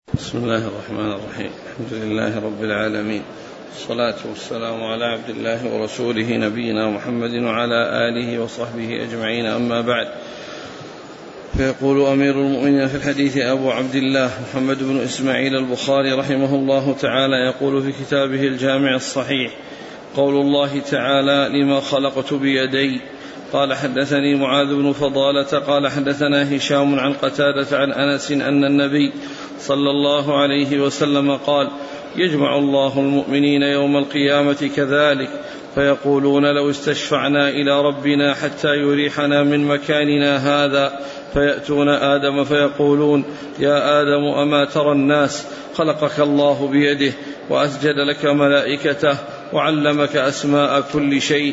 بسم الله الرحمن الرحيم. الحمد لله رب العالمين، الصلاة والسلام على عبد الله ورسوله نبينا محمد وعلى آله وصحبه أجمعين، أما بعد. فيقول أمير المؤمنين في الحديث أبو عبد الله محمد بن إسماعيل البخاري رحمه الله تعالى، يقول في كتابه الجامع الصحيح: قول الله تعالى: لما خلقت بيدي. قال: حدثني معاذ بن فضالة قال: حدثنا هشام عن قتادة عن أنس أن النبي صلى الله عليه وسلم قال: يجمع الله المؤمنين يوم القيامة كذلك، فيقولون: لو استشفعنا إلى ربنا حتى يريحنا من مكاننا هذا، فيأتون آدم فيقولون: يا آدم، أما ترى الناس خلقك الله بيده وأسجد لك ملائكته وعلمك أسماء كل شيء،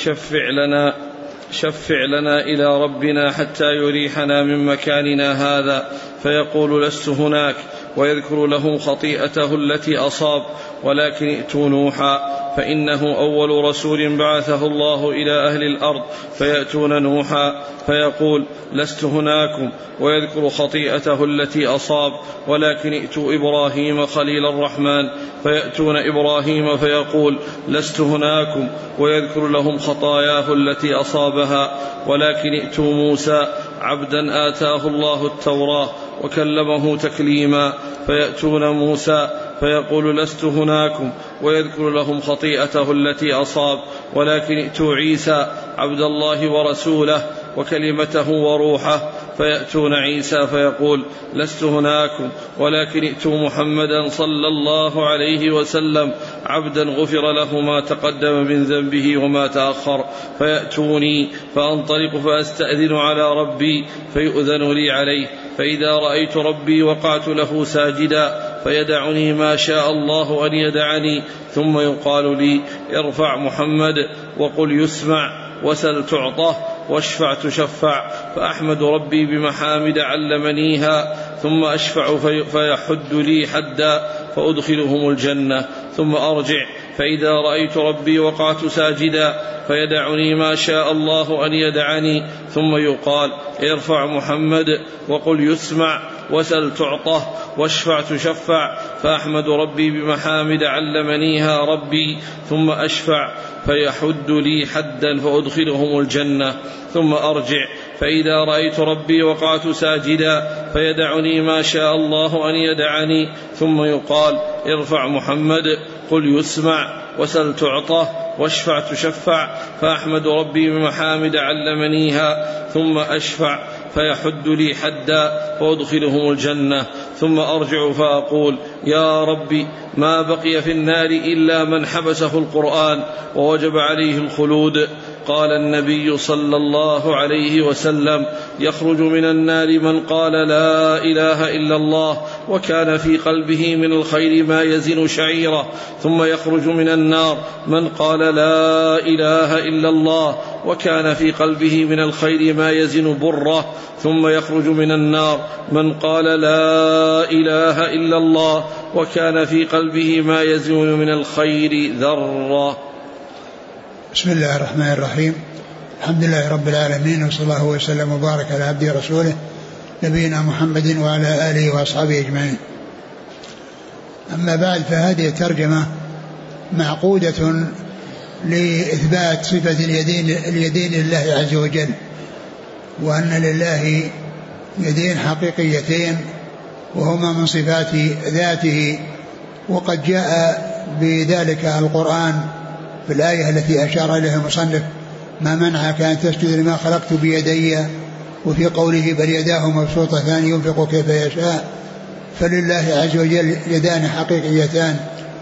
شفع لنا إلى ربنا حتى يريحنا من مكاننا هذا. فيقول: لست هناك، ويذكر لهم خطيئته التي أصاب، ولكن ائتوا نوحا فإنه أول رسول بعثه الله إلى أهل الأرض، فيأتون نوحا فيقول: لست هناكم، ويذكر خطيئته التي أصاب، ولكن ائتوا إبراهيم خليل الرحمن، فيأتون إبراهيم فيقول: لست هناكم، ويذكر لهم خطاياه التي أصابها، ولكن ائتوا موسى عبدا آتاه الله التوراة وكلمه تكليما، فيأتون موسى فيقول: لست هناكم، ويذكر لهم خطيئته التي أصاب، ولكن ائتوا عيسى عبد الله ورسوله وكلمته وروحه، فيأتون عيسى فيقول: لست هناكم، ولكن ائتوا محمدا صلى الله عليه وسلم عبدا غفر له ما تقدم من ذنبه وما تأخر، فيأتوني فأنطلق فأستأذن على ربي فيؤذن لي عليه، فإذا رأيت ربي وقعت له ساجدا، فيدعني ما شاء الله أن يدعني، ثم يقال لي: ارفع محمد وقل يسمع، وسل تعطه، واشفع تشفع، فأحمد ربي بمحامد علمنيها، ثم أشفع فيحد لي حدا فأدخلهم الجنة، ثم أرجع فإذا رأيت ربي وقعت ساجدا، فيدعني ما شاء الله أن يدعني، ثم يقال: ارفع محمد وقل يسمع، وسل تعطه، واشفع تشفع، فأحمد ربي بمحامد علمنيها ربي، ثم أشفع فيحد لي حدا فأدخلهم الجنة، ثم أرجع فإذا رأيت ربي وقعت ساجدا، فيدعني ما شاء الله أن يدعني، ثم يقال: ارفع محمد قل يسمع، وسل تعطه، واشفع تشفع، فأحمد ربي بمحامد علمنيها، ثم أشفع فيحد لي حدا فأدخلهم الجنة، ثم أرجع فأقول: يا ربي، ما بقي في النار إلا من حبسه القرآن ووجب عليه الخلود. قال النبي صلى الله عليه وسلم: يخرج من النار من قال لا إله إلا الله وكان في قلبه من الخير ما يزن شعيرة، ثم يخرج من النار من قال لا إله إلا الله وكان في قلبه من الخير ما يزن برة، ثم يخرج من النار من قال لا إله إلا الله وكان في قلبه ما يزن من الخير ذرة. بسم الله الرحمن الرحيم. الحمد لله رب العالمين، وصلى الله وسلم وبارك على عبده ورسوله نبينا محمد وعلى آله وأصحابه أجمعين. أما بعد، فهذه الترجمة معقودة لإثبات صفة اليدين لله عز وجل، وأن لله يدين حقيقيتين وهما من صفات ذاته، وقد جاء بذلك القرآن في الآية التي أشار إليها المصنف: ما منعك أن تسجد لما خلقت بيدي، وفي قوله: بل يداه مبسوطتان ينفق كيف يشاء. فلله عز وجل يدان حقيقيتان.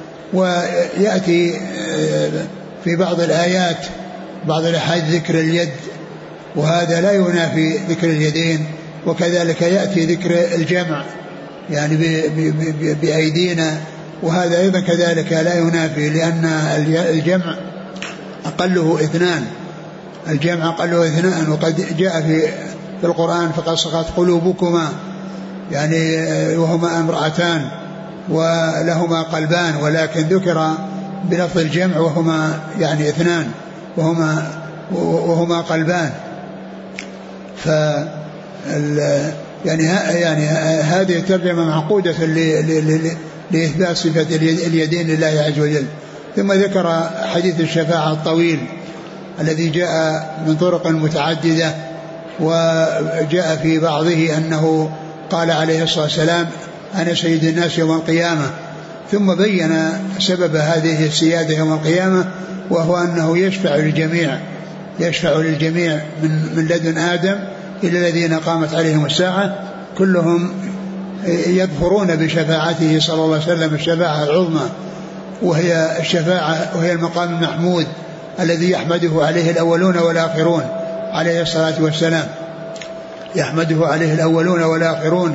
ويأتي في بعض الآيات بعض الأحاديث ذكر اليد، وهذا لا ينافي ذكر اليدين، وكذلك يأتي ذكر الجمع يعني بأيدينا، وهذا أيضا كذلك لا ينافي، لأن الجمع أقله اثنان، الجمع أقله اثنان. وقد جاء في القرآن: فقد صغت قلوبكما، يعني وهما امرأتان ولهما قلبان، ولكن ذكر بلفظ الجمع وهما يعني اثنان وهما قلبان. يعني هذه الترجمة معقودة لإثبات صفة اليدين لله عز وجل. ثم ذكر حديث الشفاعة الطويل الذي جاء من طرق متعددة، وجاء في بعضه أنه قال عليه الصلاة والسلام أنا سيد الناس يوم القيامة، ثم بين سبب هذه السيادة يوم القيامة، وهو أنه يشفع للجميع من لدن آدم إلى الذين قامت عليهم الساعة، كلهم يظفرون بشفاعته صلى الله عليه وسلم الشفاعة العظمى، وهي المقام المحمود الذي يحمده عليه الأولون والآخرون عليه الصلاة والسلام، يحمده عليه الأولون والآخرون،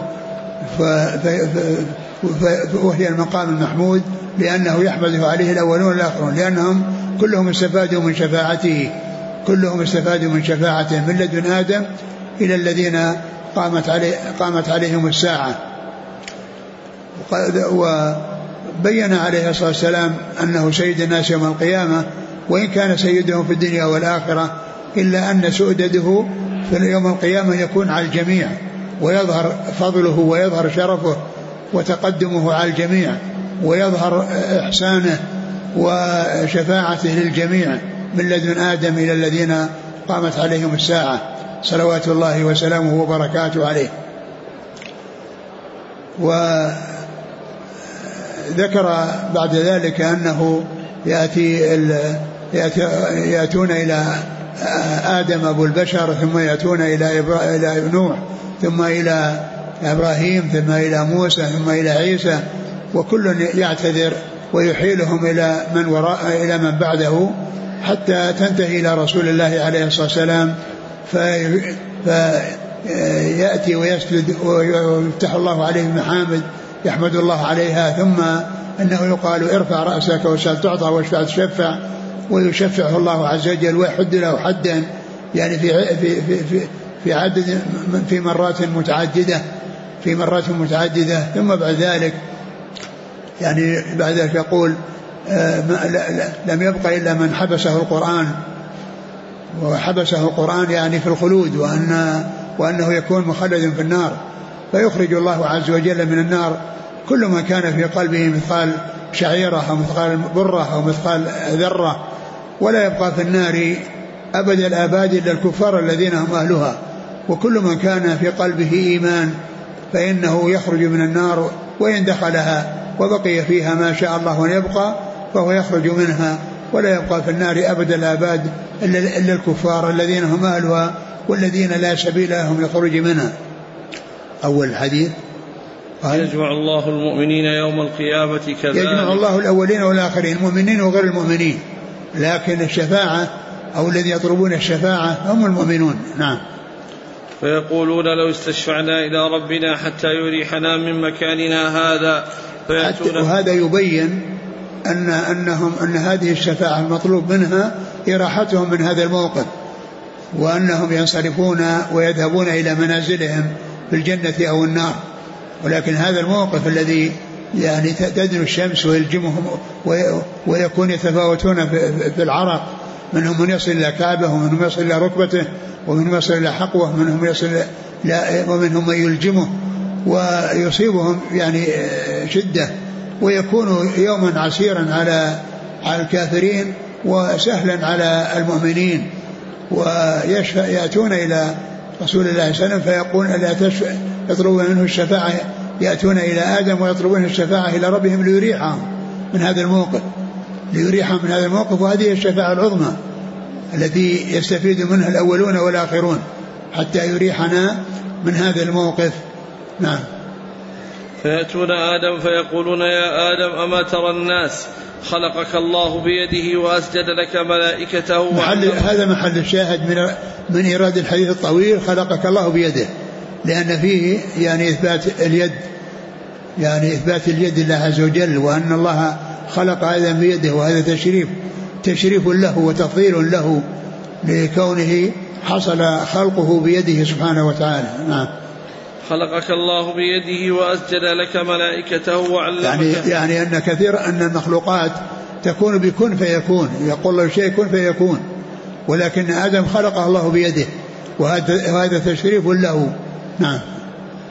وهي المقام المحمود لأنه يحمده عليه الأولون والآخرون، لأنهم كلهم استفادوا من شفاعته من لدن آدم إلى الذين قامت عليهم الساعة. وبين عليه الصلاة والسلام أنه سيد الناس يوم القيامة، وإن كان سيدهم في الدنيا والآخرة، إلا أن سؤدده في يوم القيامة يكون على الجميع، ويظهر فضله ويظهر شرفه وتقدمه على الجميع، ويظهر إحسانه وشفاعته للجميع من لدن آدم إلى الذين قامت عليهم الساعة صلوات الله وسلامه وبركاته عليه. وذكر بعد ذلك أنه يأتون إلى آدم أبو البشر، ثم يأتون إلى نوح، ثم إلى إبراهيم، ثم إلى موسى، ثم إلى عيسى، وكل يعتذر ويحيلهم إلى من بعده، حتى تنتهي إلى رسول الله عليه الصلاة والسلام، فيأتي ويسجد ويفتح الله عليه المحامد يحمد الله عليها، ثم أنه يقال ارفع رأسك وسل تعطى واشفع تشفع، ويشفعه الله عز وجل ويحد له حدا، يعني في عدد في مرات متعددة. ثم بعد ذلك يقول لم يبق إلا من حبسه القرآن، وحبسه القرآن يعني في الخلود، وأنه يكون مخلد في النار، فيخرج الله عز وجل من النار كل من كان في قلبه مثقال شعيرة أو مثقال برة أو مثقال ذرة، ولا يبقى في النار أبد الآباد إلا الكفار الذين هم أهلها، وكل من كان في قلبه إيمان فإنه يخرج من النار، وإن دخلها وبقي فيها ما شاء الله أن يبقى فهو يخرج منها، ولا يبقى في النار أبد الآباد إلا الكفار الذين هم أهلها والذين لا سبيل لهم للخروج منها. أول الحديث يجمع الله المؤمنين يوم القيامة كذلك، يجمع الله الأولين والآخرين، المؤمنين وغير المؤمنين، لكن الشفاعة أو الذي يطلبون الشفاعة هم المؤمنون. نعم. فيقولون لو استشفعنا إلى ربنا حتى يريحنا من مكاننا هذا، وهذا يبين أن هذه الشفاعة المطلوب منها إراحتهم من هذا الموقف، وأنهم ينصرفون ويذهبون إلى منازلهم في الجنة أو النار، ولكن هذا الموقف الذي يعني تدنو الشمس ويلجمهم ويكون يتفاوتون في العرق، منهم من يصل إلى كعبه، ومنهم يصل إلى ركبته، ومنهم يصل إلى حقوه، ومنهم من يلجمه ويصيبهم يعني شدة، ويكون يوما عسيرا على الكافرين وسهلا على المؤمنين. ويأتون إلى رسول الله صلى الله عليه وسلم فيقول ألا يطلبون منه الشفاعة، يأتون إلى آدم ويطلبون الشفاعة إلى ربهم ليريحهم من هذا الموقف، وهذه الشفاعة العظمى التي يستفيد منها الأولون والآخرون حتى يريحنا من هذا الموقف. نعم. فيأتون آدم فيقولون يا آدم أما ترى الناس خلقك الله بيده وأسجد لك ملائكته. هذا محل الشاهد من إيراد الحديث الطويل، خلقك الله بيده، لأن فيه يعني إثبات اليد لله عز وجل، وأن الله خلق آدم بيده، وهذا تشريف له وتفضيل له لكونه حصل خلقه بيده سبحانه وتعالى. نعم. خلقك الله بيده وأسجد لك ملائكته وعلمك، يعني أن كثير أن المخلوقات تكون بكن فيكون، يقول له شيء كن فيكون، ولكن آدم خلقه الله بيده، وهذا تشريف له. نعم.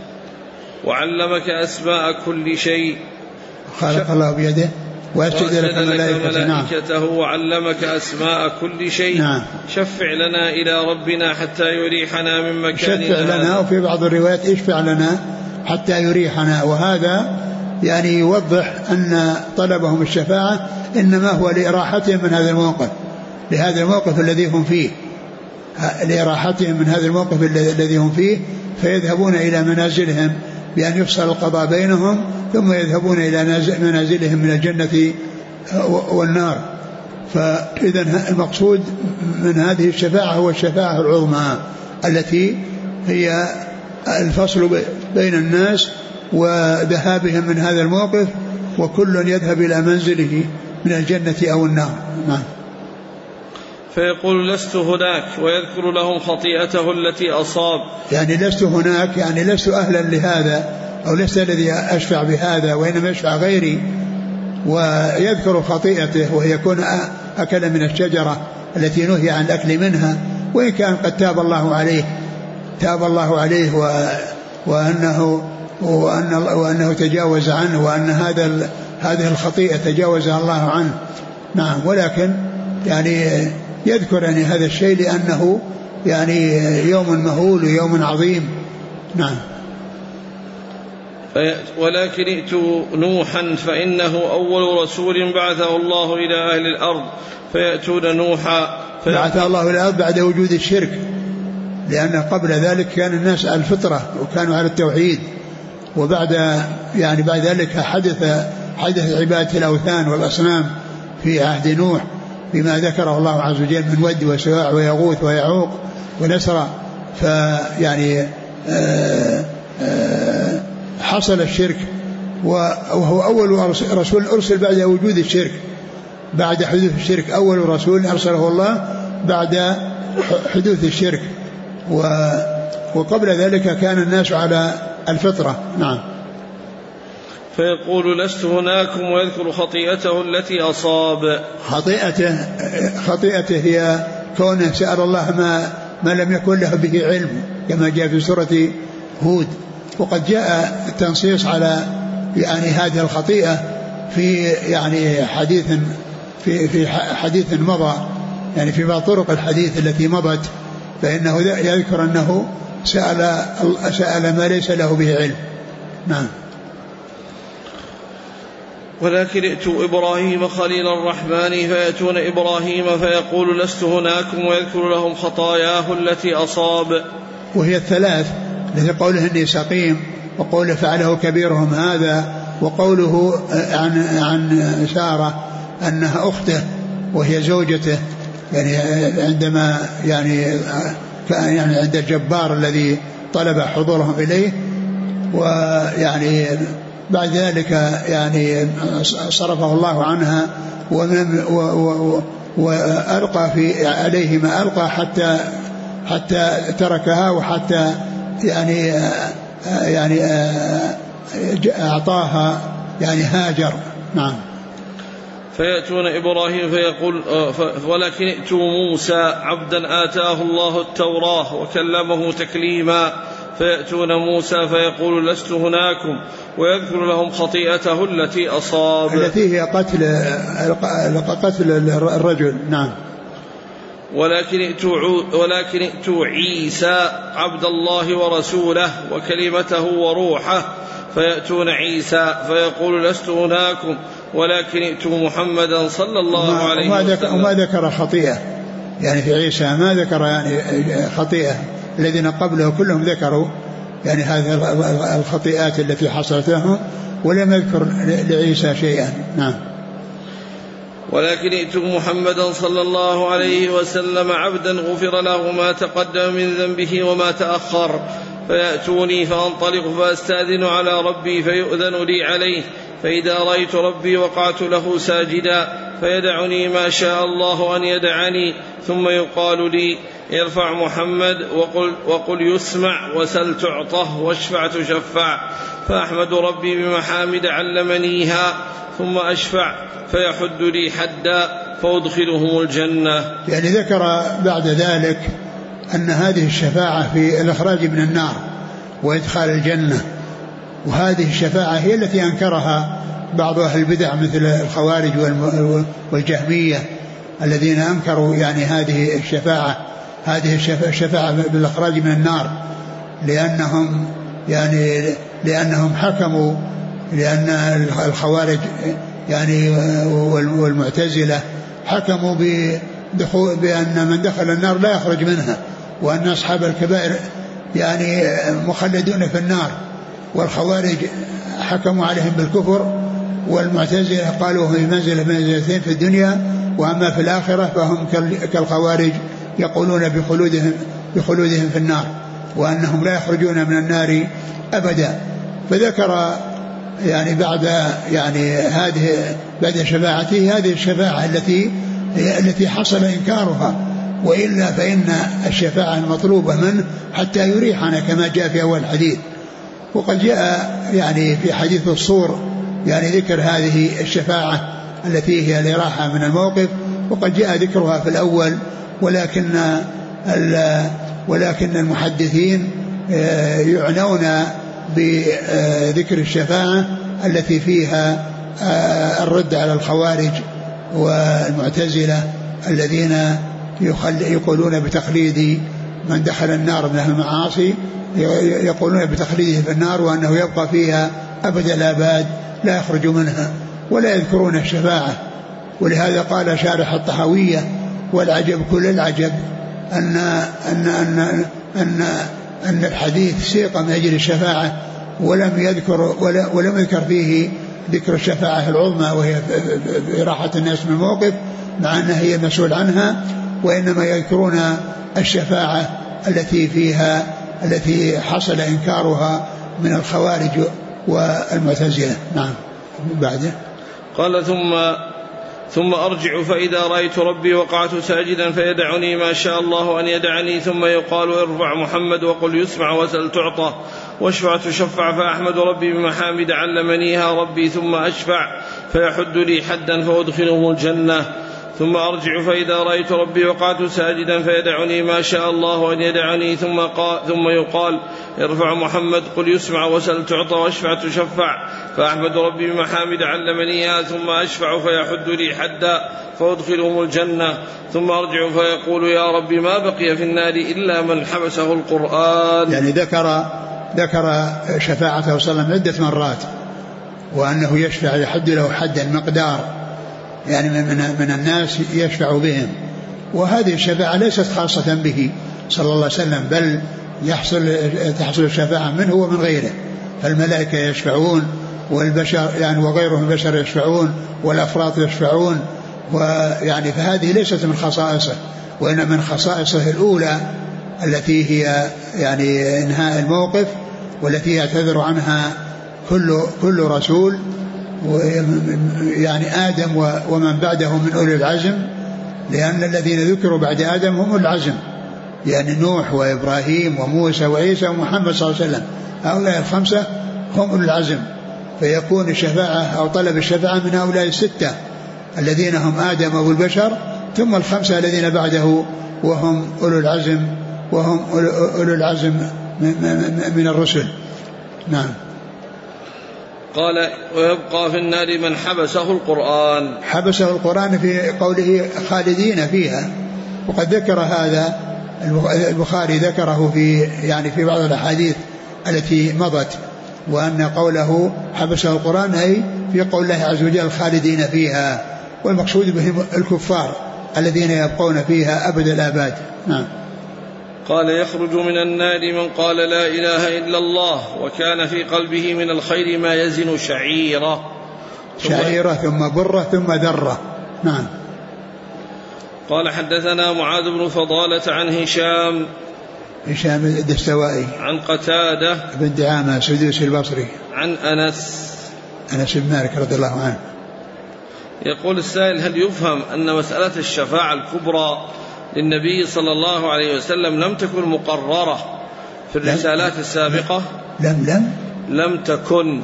وعلمك أسماء كل شيء خلق الله بيده وأسجد لك ملائكته وعلمك أسماء كل شيء نعم. شفع لنا إلى ربنا حتى يريحنا من مكاننا. شفع لنا، وفي بعض الروايات اشفع لنا حتى يريحنا. وهذا يعني يوضح أن طلبهم الشفاعة إنما هو لإراحتهم من هذا الموقف، لهذا الموقف الذي هم فيه، لإراحتهم من هذا الموقف الذي هم فيه، فيذهبون إلى منازلهم بأن يفصل القضاء بينهم، ثم يذهبون إلى منازلهم من الجنة والنار. فإذا المقصود من هذه الشفاعة هو الشفاعة العظمى التي هي الفصل بين الناس وذهابهم من هذا الموقف، وكل يذهب إلى منزله من الجنة أو النار. نعم. فيقول لست هناك ويذكر لهم خطيئته التي أصاب. يعني لست هناك يعني لست أهلا لهذا، أو لست الذي أشفع بهذا، وإنما يشفع غيري، ويذكر خطيئته وهي كون أكل من الشجرة التي نهي عن الأكل منها، وإن كان قد تاب الله عليه وأنه تجاوز عنه، وأن هذه الخطيئة تجاوزها الله عنه. نعم. ولكن يعني يذكر يعني هذا الشيء لأنه يعني يوم مهول ويوم عظيم. نعم. ولكن ائتوا نوحا فإنه أول رسول بعثه الله إلى أهل الأرض، فيأتون نوحا بعثه الله إلى الأرض بعد وجود الشرك، لأن قبل ذلك كان الناس على الفطرة وكانوا على التوحيد، وبعد ذلك حدث عبادة الأوثان والأصنام في عهد نوح بما ذكره الله عز وجل من ود وسواع ويغوث ويعوق ونسرا. فيعني حصل الشرك، وهو أول رسول أرسل بعد وجود الشرك، بعد حدوث الشرك، أول رسول أرسله الله بعد حدوث الشرك، وقبل ذلك كان الناس على الفطرة. نعم. فيقول لست هناكم ويذكر خطيئته التي أصاب. خطيئته هي كونه سأل الله ما لم يكن له به علم، كما جاء في سورة هود. وقد جاء التنصيص على يعني هذه الخطيئة في يعني في حديث مضى، يعني في بعض طرق الحديث التي مضت، فإنه يذكر أنه سأل ما ليس له به علم. نعم. ولكن ائتوا إبراهيم خليل الرحمن فيأتون إبراهيم فيقول لست هناكم ويذكر لهم خطاياه التي أصاب. وهي الثلاث التي قوله إني سقيم، وقوله فعله كبيرهم هذا، وقوله عن سارة أنها أخته وهي زوجته، يعني عندما يعني عند الجبار الذي طلب حضورهم إليه، ويعني بعد ذلك يعني صرفه الله عنها وألقى عليه ما ألقى حتى تركها، وحتى يعني أعطاها يعني هاجر. نعم. فيأتون إبراهيم فيقول ولكن ائتوا موسى عبدا آتاه الله التوراة وكلمه تكليما، فيأتون موسى فيقول لست هناكم ويذكر لهم خطيئته التي أصاب، التي هي قتل الرجل. نعم. ولكن ائتوا عيسى عبد الله ورسوله وكلمته وروحه، فيأتون عيسى فيقول لست هناكم ولكن ائتوا محمدا صلى الله عليه وسلم. وما ذكر خطيئة يعني في عيسى، ما ذكر يعني خطيئة، الذين قبله كلهم ذكروا يعني هذه الخطيئات التي حصلت لهم، ولم يذكر لعيسى شيئا. نعم. ولكن ائتوا محمدا صلى الله عليه وسلم عبدا غفر له ما تقدم من ذنبه وما تأخر، فيأتوني فأنطلق فأستأذن على ربي فيؤذن لي عليه، فإذا رأيت ربي وقعت له ساجدا فيدعني ما شاء الله أن يدعني، ثم يقال لي ارفع محمد وقل يسمع وسل تعطه واشفع تشفع، فأحمد ربي بمحامد علمنيها، ثم أشفع فيحد لي حدا فأدخلهم الجنة. يعني ذكر بعد ذلك أن هذه الشفاعة في الإخراج من النار وإدخال الجنة، وهذه الشفاعة هي التي أنكرها بعض أهل البدع مثل الخوارج والجهمية الذين أنكروا يعني هذه الشفاعة بالإخراج من النار، لأنهم حكموا، لأن الخوارج يعني والمعتزلة حكموا بأن من دخل النار لا يخرج منها، وأن أصحاب الكبائر يعني مخلدون في النار، والخوارج حكموا عليهم بالكفر، والمعتزلة قالوا في منزلتين في الدنيا، وأما في الآخرة فهم كالخوارج يقولون بخلودهم في النار، وأنهم لا يخرجون من النار أبدا. فذكر يعني بعد شفاعته هذه الشفاعة التي حصل إنكارها، وإلا فإن الشفاعة المطلوبة منه حتى يريحنا كما جاء في أول الحديث. وقد جاء يعني في حديث الصور يعني ذكر هذه الشفاعة التي هي الإراحة من الموقف، وقد جاء ذكرها في الأول، ولكن المحدثين يعنون بذكر الشفاعة التي فيها الرد على الخوارج والمعتزلة الذين يقولون بتخليد من دخل النار من أهل المعاصي، يقولون بتخليده في النار وأنه يبقى فيها أبد الآباد لا يخرج منها، ولا يذكرون الشفاعة. ولهذا قال شارح الطحاوية: والعجب كل العجب أن الحديث سيق من أجل الشفاعة ولم يذكر فيه ذكر الشفاعة العظمى وهي راحة الناس من الموقف، مع أنها هي مسؤول عنها، وإنما يذكرون الشفاعة التي حصل إنكارها من الخوارج والمعتزلة. نعم. بعده قال: ثم أرجع فإذا رأيت ربي وقعت ساجدا فيدعني ما شاء الله أن يدعني، ثم يقال: ارفع محمد وقل يسمع وسل تعطى واشفع تشفع، فأحمد ربي بمحامد علمنيها ربي، ثم أشفع فيحد لي حدا فأدخله الجنة. ثم أرجع فإذا رأيت ربي وقعت ساجدا فيدعني ما شاء الله أن يدعني، ثم يقال: ارفع محمد قل يسمع وسل تعطى واشفع تشفع، فأحمد ربي بمحامد علمنيها، ثم أشفع فيحد لي حدا فأدخلهم الجنة. ثم أرجع فيقول: يا ربي ما بقي في النار إلا من حبسه القرآن. يعني ذكر شفاعته صلى الله عليه وسلم عدة مرات، وأنه يشفع يحد له حدا مقدار يعني من الناس يشفع بهم، وهذه الشفاعة ليست خاصة به صلى الله عليه وسلم، بل تحصل الشفاعة منه ومن غيره، فالملائكة يشفعون، والبشر يعني وغيرهم البشر يشفعون، والأفراد يشفعون، ويعني فهذه ليست من خصائصه، وإن من خصائصه الأولى التي هي يعني إنهاء الموقف، والتي يعتذر عنها كل رسول، يعني آدم ومن بعده من أولي العزم، لأن الذين ذكروا بعد آدم هم العزم، يعني نوح وإبراهيم وموسى وعيسى ومحمد صلى الله عليه وسلم، هؤلاء الخمسة هم أولي العزم، فيكون الشفاعة أو طلب الشفاعة من هؤلاء الستة الذين هم آدم أبو البشر، ثم الخمسة الذين بعده وهم أولو العزم من الرسل. نعم. قال: ويبقى في النار من حبسه القرآن. حبسه القرآن في قوله خالدين فيها، وقد ذكر هذا البخاري ذكره في بعض الأحاديث التي مضت، وأن قوله حبسه القرآن أي في قول الله عز وجل خالدين فيها، والمقصود بهم الكفار الذين يبقون فيها أبد الآباد. نعم. قال: يخرج من النار من قال لا إله إلا الله وكان في قلبه من الخير ما يزن شعيرة ثم برة ثم ذرة. نعم. قال: حدثنا معاذ بن فضالة عن هشام الدستوائي عن قتادة بن دعامة سدوسي البصري عن أنس بن مالك رضي الله عنه. يقول السائل: هل يفهم أن مسألة الشفاعة الكبرى للنبي صلى الله عليه وسلم لم تكن مقررة في الرسالات السابقة؟ لم تكن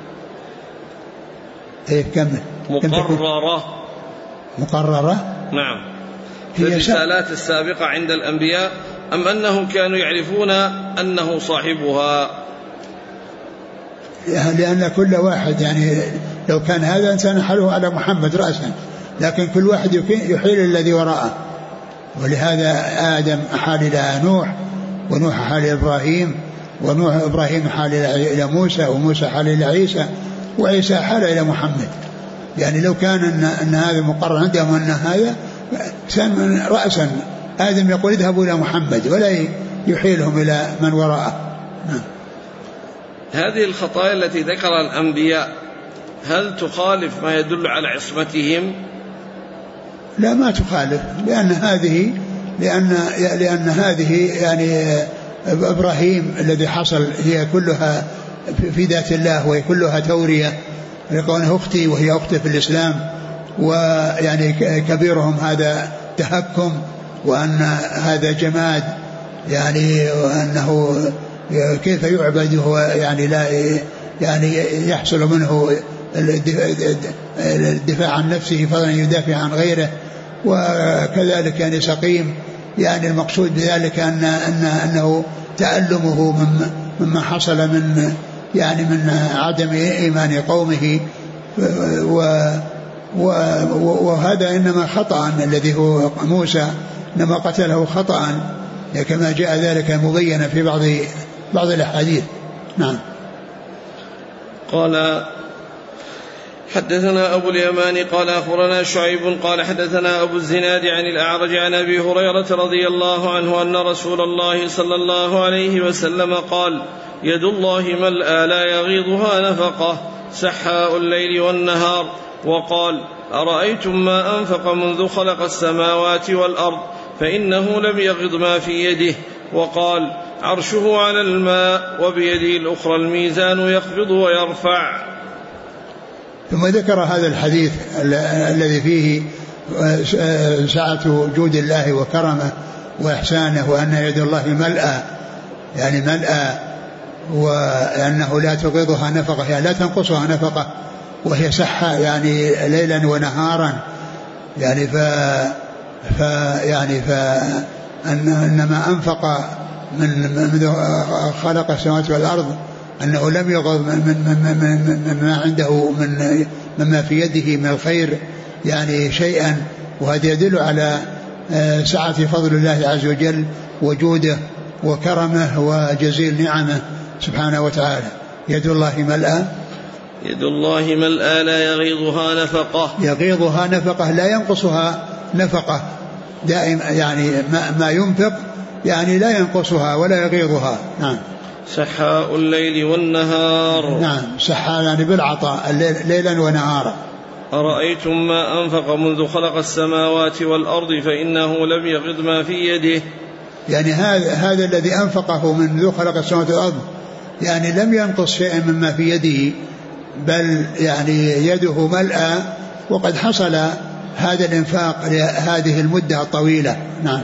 مقررة. نعم. في الرسالات السابقة عند الأنبياء، أم أنهم كانوا يعرفون أنه صاحبها؟ لأن كل واحد يعني لو كان هذا إنسان حاله على محمد رأسا، لكن كل واحد يحيل الذي وراءه. ولهذا آدم أحال إلى نوح، ونوح أحال إلى إبراهيم، ونوح إبراهيم حال إلى موسى، وموسى حال إلى عيسى، وعيسى حال إلى محمد. يعني لو كان أن هذا مقرر عندهم أن هذا كان رأسا آدم يقول اذهبوا إلى محمد ولا يحيلهم إلى من وراءه. هذه الخطايا التي ذكر الأنبياء هل تخالف ما يدل على عصمتهم؟ لا، ما تخالف، لأن هذه يعني إبراهيم الذي حصل هي كلها في ذات الله، وهي كلها تورية، لكونه أختي وهي أختي في الإسلام، ويعني كبيرهم هذا تهكم، وأن هذا جماد يعني، وأنه كيف يعبد هو يعني لا يعني يحصل منه الدفاع عن نفسه فضلا يدافع عن غيره، وكذلك يعني سقيم. يعني المقصود بذلك أنه تألمه مما حصل من يعني من عدم إيمان قومه، وهذا إنما خطأ، الذي هو موسى إنما قتله خطأ، كما جاء ذلك مبينا في بعض الأحاديث. نعم. قال حدثنا أبو اليمان قال أخبرنا شعيب قال حدثنا أبو الزناد عن الأعرج عن أبي هريرة رضي الله عنه أن رسول الله صلى الله عليه وسلم قال: يد الله ملأى لا يغيضها نفقة سحاء الليل والنهار. وقال: أرأيتم ما أنفق منذ خلق السماوات والأرض فإنه لم يغض ما في يده. وقال: عرشه على الماء وبيده الأخرى الميزان يخفض ويرفع. ثم ذكر هذا الحديث الذي فيه سعة جود الله وكرمه وإحسانه، وأن يد الله ملأى يعني ملأى، وأنه لا تغيضها نفقة يعني لا تنقصها نفقة، وهي سحة يعني ليلا ونهارا. يعني أن ما أنفق من خلق السماوات والأرض أنه لم يغض مما عنده مما في يده من الخير يعني شيئا. وهذا يدل على سعة فضل الله عز وجل وجوده وكرمه وجزيل نعمه سبحانه وتعالى. يد الله ملأى لا يغيضها نفقة لا ينقصها نفقة دائم، يعني ما ينفق يعني لا ينقصها ولا يغيضها. نعم. سحاء الليل والنهار. نعم، سحاء يعني بالعطاء ليلا ونهارا. أرأيتم ما أنفق منذ خلق السماوات والأرض فإنه لم يغض ما في يده. يعني هذا الذي أنفقه منذ خلق السماوات والأرض يعني لم ينقص شيئا مما في يده، بل يعني يده ملأى، وقد حصل هذا الإنفاق لهذه المدة الطويلة. نعم.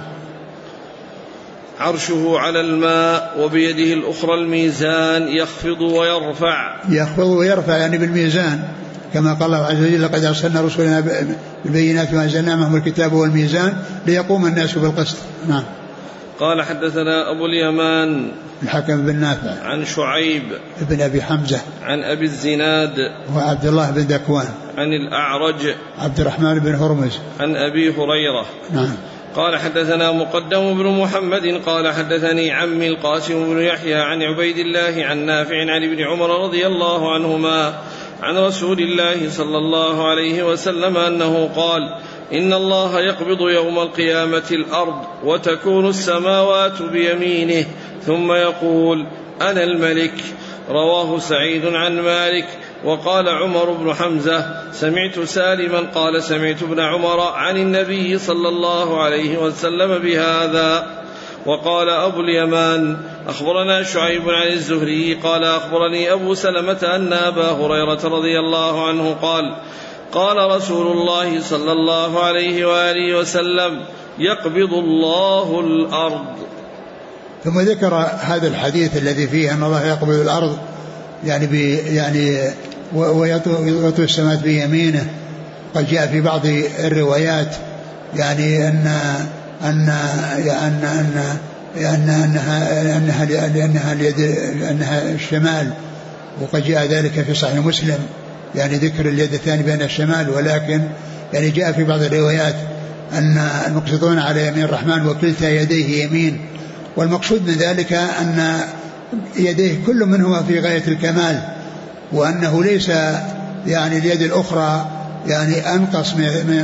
عرشه على الماء وبيده الأخرى الميزان يخفض ويرفع يعني بالميزان، كما قال الله عز وجل: لقد أرسلنا رسلنا بالبينات وأنزلنا معهم الكتاب والميزان ليقوم الناس بالقسط. نعم. قال حدثنا أبو اليمان الحكم بن نافع عن شعيب بن أبي حمزة عن أبي الزناد وعبد الله بن ذكوان عن الأعرج عبد الرحمن بن هرمز عن أبي هريرة. نعم. قال حدثنا مقدم بن محمد قال حدثني عمي القاسم بن يحيى عن عبيد الله عن نافع عن ابن عمر رضي الله عنهما عن رسول الله صلى الله عليه وسلم أنه قال: إن الله يقبض يوم القيامة الأرض وتكون السماوات بيمينه ثم يقول: أنا الملك. رواه سعيد عن مالك. وقال عمر بن حمزة: سمعت سالما قال سمعت ابن عمر عن النبي صلى الله عليه وسلم بهذا. وقال أبو اليمان: أخبرنا شعيب عن الزهري قال أخبرني أبو سلمة أن أبا هريرة رضي الله عنه قال: قال رسول الله صلى الله عليه وآله وسلم: يقبض الله الأرض. ثم ذكر هذا الحديث الذي فيه أن الله يقبض الأرض يعني ويطوي السماء بيمينه. قد جاء في بعض الروايات يعني أنها اليد، أنها الشمال، وقد جاء ذلك في صحيح مسلم يعني ذكر اليد الثاني بين الشمال، ولكن يعني جاء في بعض الروايات أن المقصدون على يمين الرحمن وكلتا يديه يمين، والمقصود من ذلك أن يديه كل منهما في غاية الكمال، وأنه ليس يعني اليد الأخرى يعني أنقص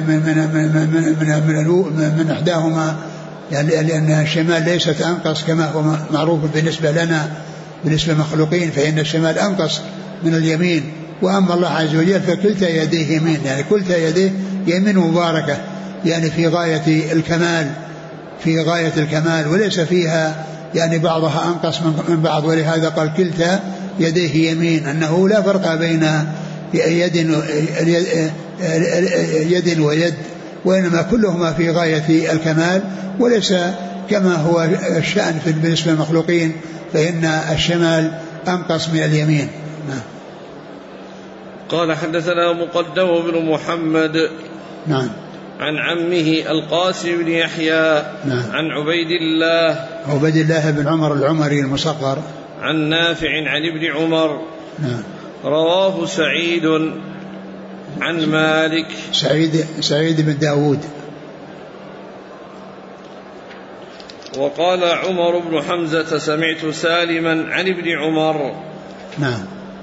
من إحداهما، يعني لأن الشمال ليست أنقص كما هو معروف بالنسبة لنا بالنسبة للمخلوقين، فإن الشمال أنقص من اليمين، وأما الله عز وجل فكلتا يديه يمين، يعني كلتا يديه يمين مباركة يعني في غاية الكمال، في غاية الكمال، وليس فيها يعني بعضها أنقص من بعض، ولهذا قال كلتا يديه يمين، أنه لا فرق بين يد ويد، وإنما كلهما في غاية الكمال، وليس كما هو الشأن بالنسبة للمخلوقين فإن الشمال أنقص من اليمين. قال حدثنا مقدم بن محمد نعم عن عمه القاسم بن يحيى نعم عن عبيد الله بن عمر العمري المصغر عن نافع عن ابن عمر نعم. رواه سعيد عن مالك سعيد بن داود. وقال عمر بن حمزة سمعت سالما عن ابن عمر. نعم.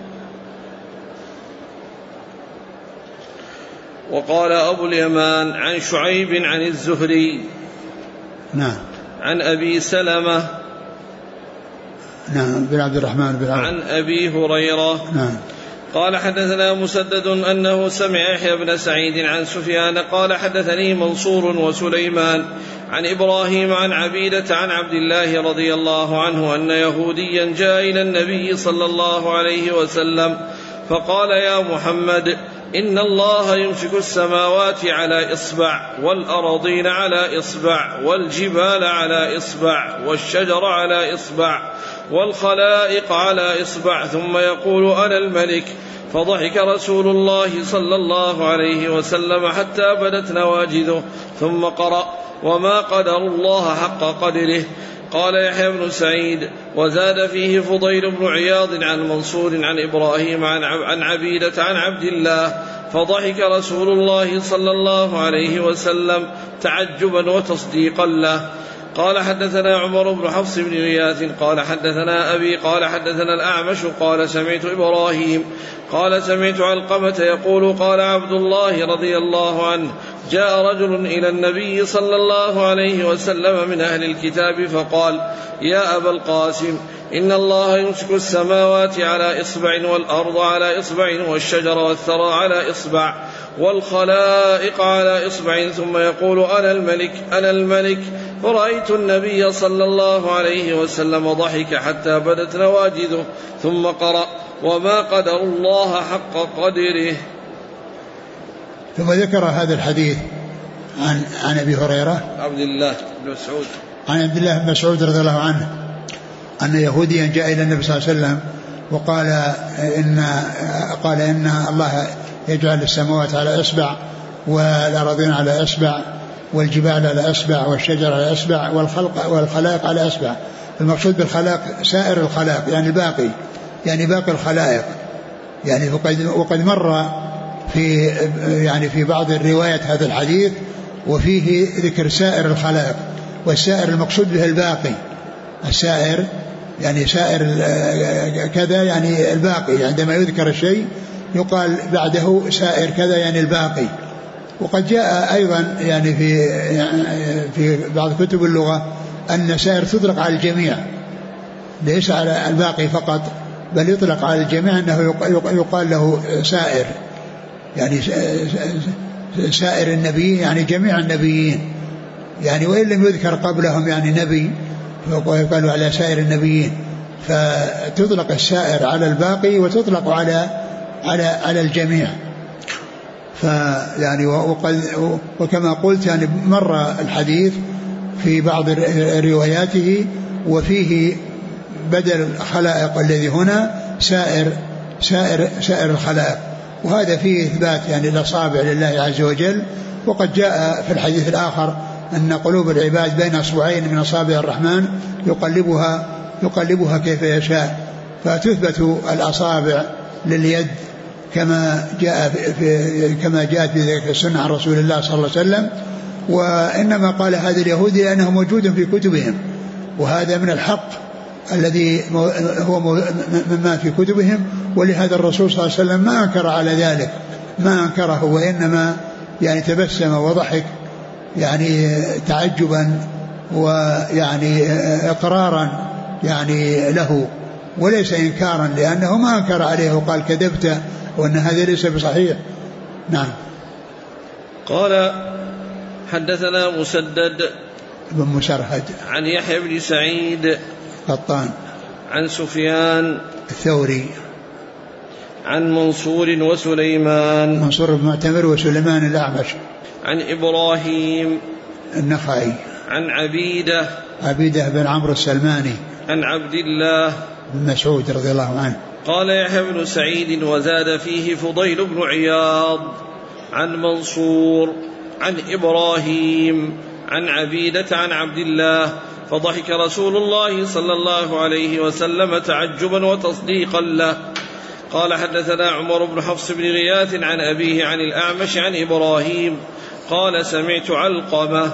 وقال أبو اليمان عن شعيب عن الزهري نعم عن أبي سلمة نعم بن عبد الرحمن بن عوف عن أبي هريرة نعم. قال حدثنا مسدد أنه سمع يحيى بن سعيد عن سفيان قال حدثني منصور وسليمان عن إبراهيم عن عبيدة عن عبد الله رضي الله عنه أن يهوديا جاء إلى النبي صلى الله عليه وسلم فقال يا محمد إن الله يمسك السماوات على إصبع والأراضين على إصبع والجبال على إصبع والشجر على إصبع والخلائق على إصبع ثم يقول أنا الملك. فضحك رسول الله صلى الله عليه وسلم حتى بدت نواجذه ثم قرأ وما قدر الله حق قدره. قال يحيى بن سعيد وزاد فيه فضيل بن عياض عن منصور عن إبراهيم عن عبيدة عن عبد الله فضحك رسول الله صلى الله عليه وسلم تعجبا وتصديقا له. قال حدثنا عمر بن حفص بن غياث قال حدثنا أبي قال حدثنا الأعمش قال سمعت إبراهيم قال سمعت علقمة يقول قال عبد الله رضي الله عنه جاء رجل إلى النبي صلى الله عليه وسلم من أهل الكتاب فقال يا أبا القاسم إن الله يمسك السماوات على إصبع والأرض على إصبع والشجر والثرى على إصبع والخلائق على إصبع ثم يقول أنا الملك. فرأيت النبي صلى الله عليه وسلم ضحك حتى بدت نواجذه ثم قرأ وما قدر الله حق قدره. ثم ذكر هذا الحديث عن أبي هريرة عبد الله بن مسعود عن عبد الله بن مسعود رضي الله عنه أن يهوديا جاء إلى النبي صلى الله عليه وسلم وقال إن الله يجعل السماوات على إصبع والأراضين على إصبع والجبال على إصبع والشجر على إصبع والخلائق على إصبع. المقصود بالخلائق سائر الخلائق يعني باقي الخلائق يعني. وقد مر في بعض الروايات هذا الحديث وفيه ذكر سائر الخلائق، والسائر المقصود به الباقي. السائر يعني سائر كذا يعني الباقي، عندما يذكر الشيء يقال بعده سائر كذا يعني الباقي. وقد جاء أيضا يعني في بعض كتب اللغة أن سائر تطلق على الجميع ليس على الباقي فقط، بل يطلق على الجميع أنه يقال له سائر، يعني سائر النبي يعني جميع النبيين يعني، وإن لم يذكر قبلهم يعني نبي فيقال على سائر النبيين. فتطلق السائر على الباقي وتطلق على الجميع. فيعني وكما قلت يعني مر الحديث في بعض رواياته وفيه بدل الخلائق الذي هنا سائر الخلائق، وهذا فيه إثبات يعني الأصابع لله عز وجل. وقد جاء في الحديث الآخر أن قلوب العباد بين أصبعين من أصابع الرحمن يقلبها كيف يشاء. فتثبت الأصابع لليد كما جاءت في ذلك السنة عن رسول الله صلى الله عليه وسلم. وإنما قال هذا اليهودي لأنه موجود في كتبهم، وهذا من الحق الذي هو مما في كتبهم، ولهذا الرسول صلى الله عليه وسلم ما أنكر على ذلك، ما أنكره، وإنما يعني تبسم وضحك يعني تعجبا ويعني إقرارا يعني له، وليس إنكارا، لأنه ما أنكر عليه وقال كذبت وأن هذا ليس بصحيح. نعم. قال حدثنا مسدد بن مسرهد عن يحيى بن سعيد قطان عن سفيان الثوري عن منصور وسليمان، منصور بن معتمر وسليمان الأعمش، عن إبراهيم النخعي عن عبيدة بن عمرو السلماني عن عبد الله بن مسعود رضي الله عنه. قال يحيى بن سعيد وزاد فيه فضيل بن عياض عن منصور عن إبراهيم عن عبيدة عن عبد الله، فضحك رسول الله صلى الله عليه وسلم تعجبا وتصديقا له. قال حدثنا عمر بن حفص بن غياث عن أبيه عن الأعمش عن إبراهيم قال سمعت علقمة.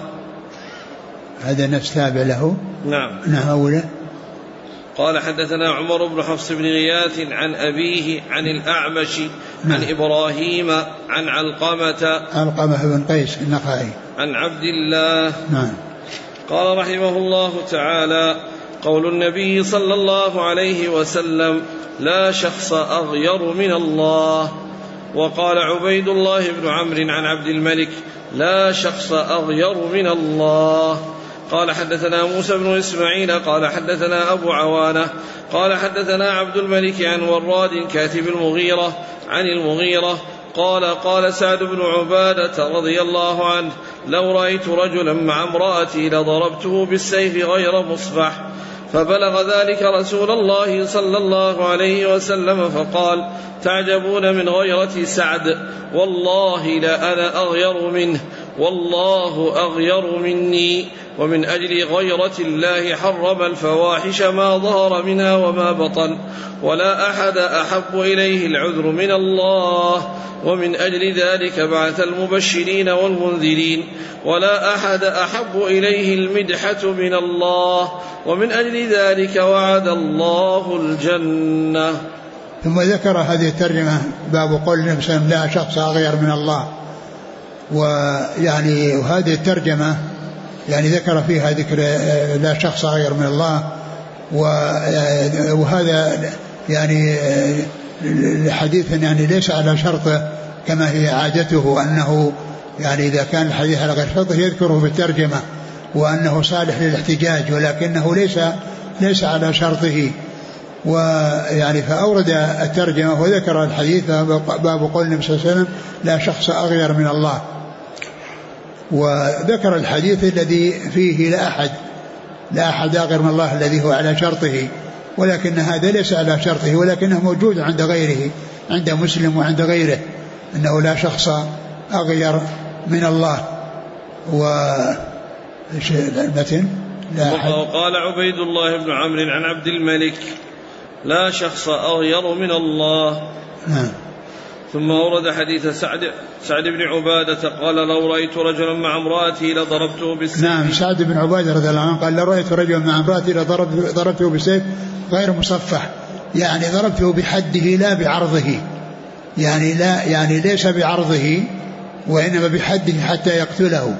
هذا نفس تابع له. نعم. نعم. قال حدثنا عمر بن حفص بن غياث عن أبيه عن الأعمش عن إبراهيم عن علقمة بن قيس النخعي عن عبد الله. نعم. قال رحمه الله تعالى: قول النبي صلى الله عليه وسلم: لا شخص أغير من الله. وقال عبيد الله بن عمرو عن عبد الملك: لا شخص أغير من الله. قال حدثنا موسى بن إسماعيل قال حدثنا أبو عوانة قال حدثنا عبد الملك عن وراد كاتب المغيرة عن المغيرة قال سعد بن عبادة رضي الله عنه: لو رأيت رجلا مع امرأتي لضربته بالسيف غير مصفح. فبلغ ذلك رسول الله صلى الله عليه وسلم فقال: تعجبون من غيرة سعد، والله لا أنا أغير منه، والله أغير مني. ومن أجل غيرة الله حرم الفواحش ما ظهر منها وما بطن، ولا أحد أحب إليه العذر من الله. ومن أجل ذلك بعث المبشرين والمنذرين، ولا أحد أحب إليه المدحة من الله. ومن أجل ذلك وعد الله الجنة. ثم ذكر هذه الترجمة باب قول النبي صلى الله عليه وسلم: لا شخص أغير من الله. ويعني وهذه الترجمة يعني ذكر فيها ذكر لا شخص غير من الله، وهذا يعني الحديث يعني ليس على شرطه كما هي عادته، أنه يعني إذا كان الحديث على غير شرطه يذكره بالترجمة وأنه صالح للاحتجاج، ولكنه ليس على شرطه. ويعني فأورد الترجمة وذكر الحديث باب قول النبي صلى الله عليه وسلم: لا شخص أغير من الله. وذكر الحديث الذي فيه لا أحد أغير من الله الذي هو على شرطه، ولكن هذا ليس على شرطه، ولكنه موجود عند غيره، عند مسلم وعند غيره، أنه لا شخص أغير من الله. وقال عبيد الله بن عمرو عن عبد الملك: لا شخص أغير من الله. ثم ورد حديث سعد بن عبادة قال: لو رأيت رجلا مع امرأتي لضربته بالسيف. نعم، سعد بن عبادة رضي الله عنه قال: لو رأيت رجلا مع امرأتي لضربته بالسيف غير مصفح، يعني ضربته بحده لا بعرضه، يعني ليس بعرضه وإنما بحده حتى يقتله،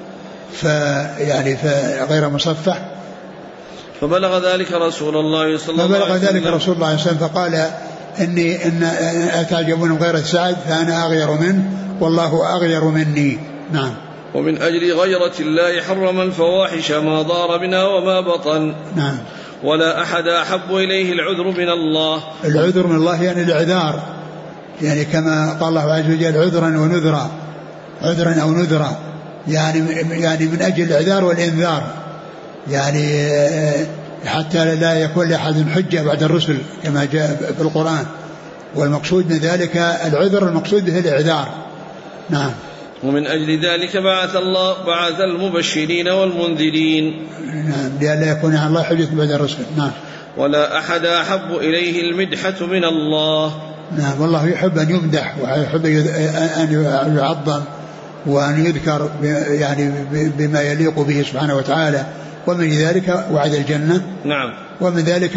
غير مصفح. فبلغ ذلك رسول الله صلى الله عليه وسلم فقال: إن أتعجبون من غيرة سعد فأنا أغير منه، والله أغير مني. نعم. ومن أجل غيرة الله حرم الفواحش ما ظهر منها وما بطن. نعم. ولا أحد أحب إليه العذر من الله. العذر من الله يعني الإعذار، يعني كما قال الله عز وجل: عذرا ونذرا، عذرا أو نذرا، يعني من أجل الإعذار والإنذار، يعني حتى لا يكون لأحد حجة بعد الرسل كما جاء في القرآن. والمقصود من ذلك العذر، المقصود به الإعذار. نعم. ومن أجل ذلك بعث المبشرين والمنذرين. نعم، لئلا يكون على الله حجة بعد الرسل. نعم. ولا أحد أحب إليه المدحة من الله. نعم، والله يحب أن يمدح ويحب أن يعظم وأن يذكر يعني بما يليق به سبحانه وتعالى. ومن ذلك وعد الجنة. نعم. ومن ذلك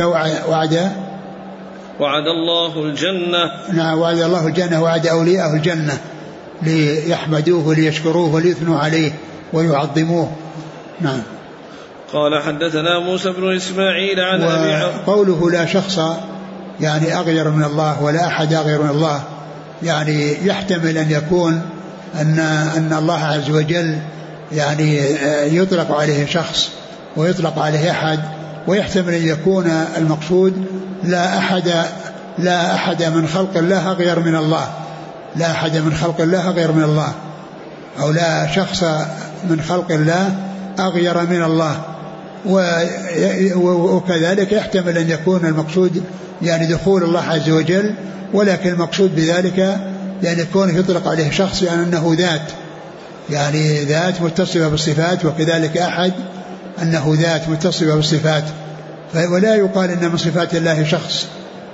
وعد الله الجنة. نعم، وعد الله الجنة، وعد أولياءه الجنة ليحمدوه وليشكروه وليثنوا عليه ويعظموه. نعم. قال حدثنا موسى بن إسماعيل عن أبي قوله لا شخص يعني أغير من الله ولا أحد أغير من الله، يعني يحتمل أن يكون أن الله عز وجل يعني يطلق عليه شخص ويطلق عليه أحد، ويحتمل أن يكون المقصود لا أحد من خلق الله أغير من الله، لا أحد من خلق الله أغير من الله، أو لا شخص من خلق الله أغير من الله. وكذلك يحتمل أن يكون المقصود يعني دخول الله عز وجل، ولكن المقصود بذلك يعني يكون يطلق عليه شخص يعني أنه ذات، يعني ذات متصفة بالصفات، وكذلك أحد أنه ذات متصفة بالصفات. ولا يقال إن من صفات الله شخص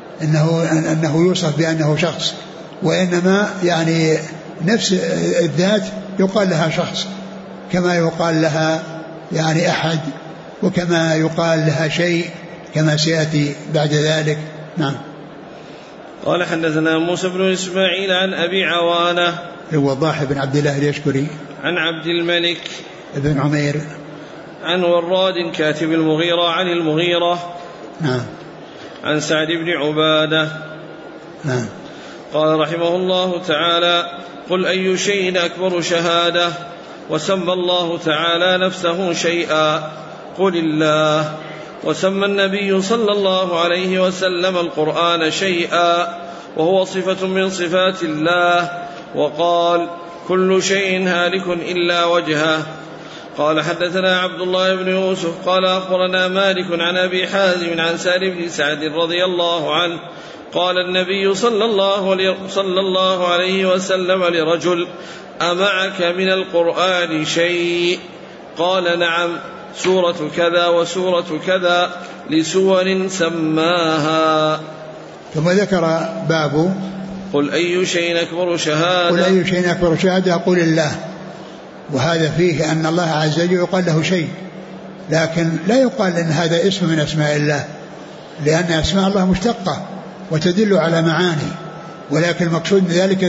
أنه يوصف بأنه شخص، وإنما يعني نفس الذات يقال لها شخص، كما يقال لها يعني أحد، وكما يقال لها شيء كما سيأتي بعد ذلك. نعم. قال حدثنا موسى بن إسماعيل عن أبي عوانة الوضاح بن عبد الله اليشكري عن عبد الملك بن عمير عن وراد كاتب المغيرة عن المغيرة. نعم. عن سعد بن عبادة. نعم. قال رحمه الله تعالى: قل أي شيء أكبر شهادة؟ وسمى الله تعالى نفسه شيئا، قل الله. وسمى النبي صلى الله عليه وسلم القرآن شيئا، وهو صفة من صفات الله، وقال: كل شيء هالك إلا وجهه. قال حدثنا عبد الله بن يوسف قال أخبرنا مالك عن أبي حازم عن سالم بن سعد رضي الله عنه قال النبي صلى الله عليه وسلم لرجل: أمعك من القرآن شيء؟ قال: نعم، سورة كذا وسورة كذا، لسور سماها. ثم ذكر باب قل أي شيء أكبر شهادة؟ قل أي شيء أكبر شهادة؟ قل الله. وهذا فيه أن الله عز وجل يقال له شيء، لكن لا يقال أن هذا اسم من أسماء الله، لأن أسماء الله مشتقة وتدل على معاني، ولكن المقصود من ذلك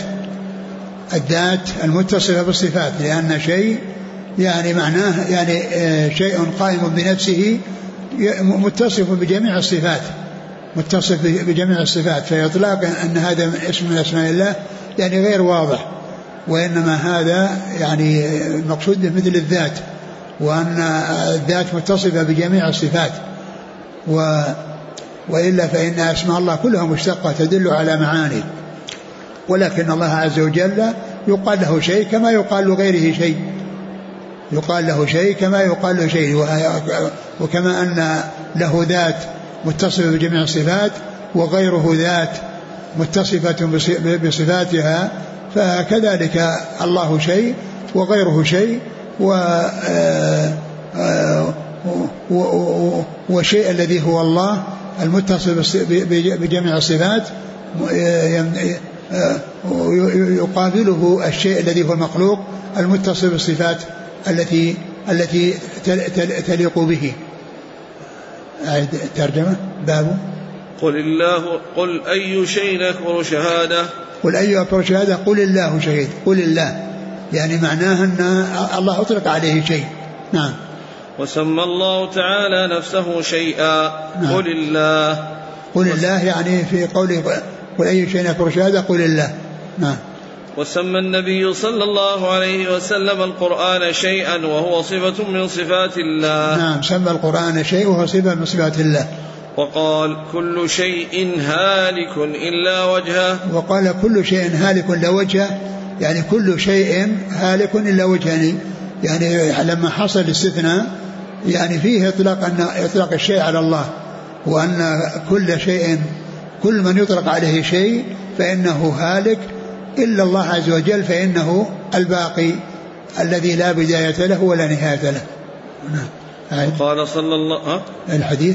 الذات المتصفة بالصفات، لأن شيء يعني معناه يعني شيء قائم بنفسه متصف بجميع الصفات، متصف بجميع الصفات، فيطلق أن هذا اسم من أسماء الله يعني غير واضح، وإنما هذا يعني المقصود مثل الذات، وأن الذات متصفة بجميع الصفات، وإلا فإن أسماء الله كلها مشتقة تدل على معاني، ولكن الله عز وجل يقال له شيء كما يقال لغيره شيء، يقال له شيء كما يقال له شيء، وكما أن له ذات متصفة بجميع الصفات وغيره ذات متصفة بصفاتها، فكذلك الله شيء وغيره شيء، وشيء الذي هو الله المتصف بجميع الصفات يقابله الشيء الذي هو المخلوق المتصف بالصفات التي تليق به. ترجمة باب قل الله. قل أي شيء أكبر شهادة؟ قل أي أكبر شهادة؟ قل الله شهيد. قل الله يعني معناه أن الله أطلق عليه شيء. نعم. وسمى الله تعالى نفسه شيئا. نعم. قل الله. قل الله يعني في قوله قل أي شيء أكبر شهادة؟ قل الله. نعم. وسمى النبي صلى الله عليه وسلم القرآن شيئا وهو صفة من صفات الله. نعم، سمى القرآن شيء وهو صفة من صفات الله. وقال: كل شيء هالك إلا وجهه. وقال: كل شيء هالك إلا وجهه، يعني كل شيء هالك إلا وجهه، يعني لما حصل الاستثناء يعني فيه إطلاق الشيء على الله، وأن كل شيء كل من يطلق عليه شيء فإنه هالك إلا الله عز وجل، فإنه الباقي الذي لا بداية له ولا نهاية له. قال صلى الله الحديث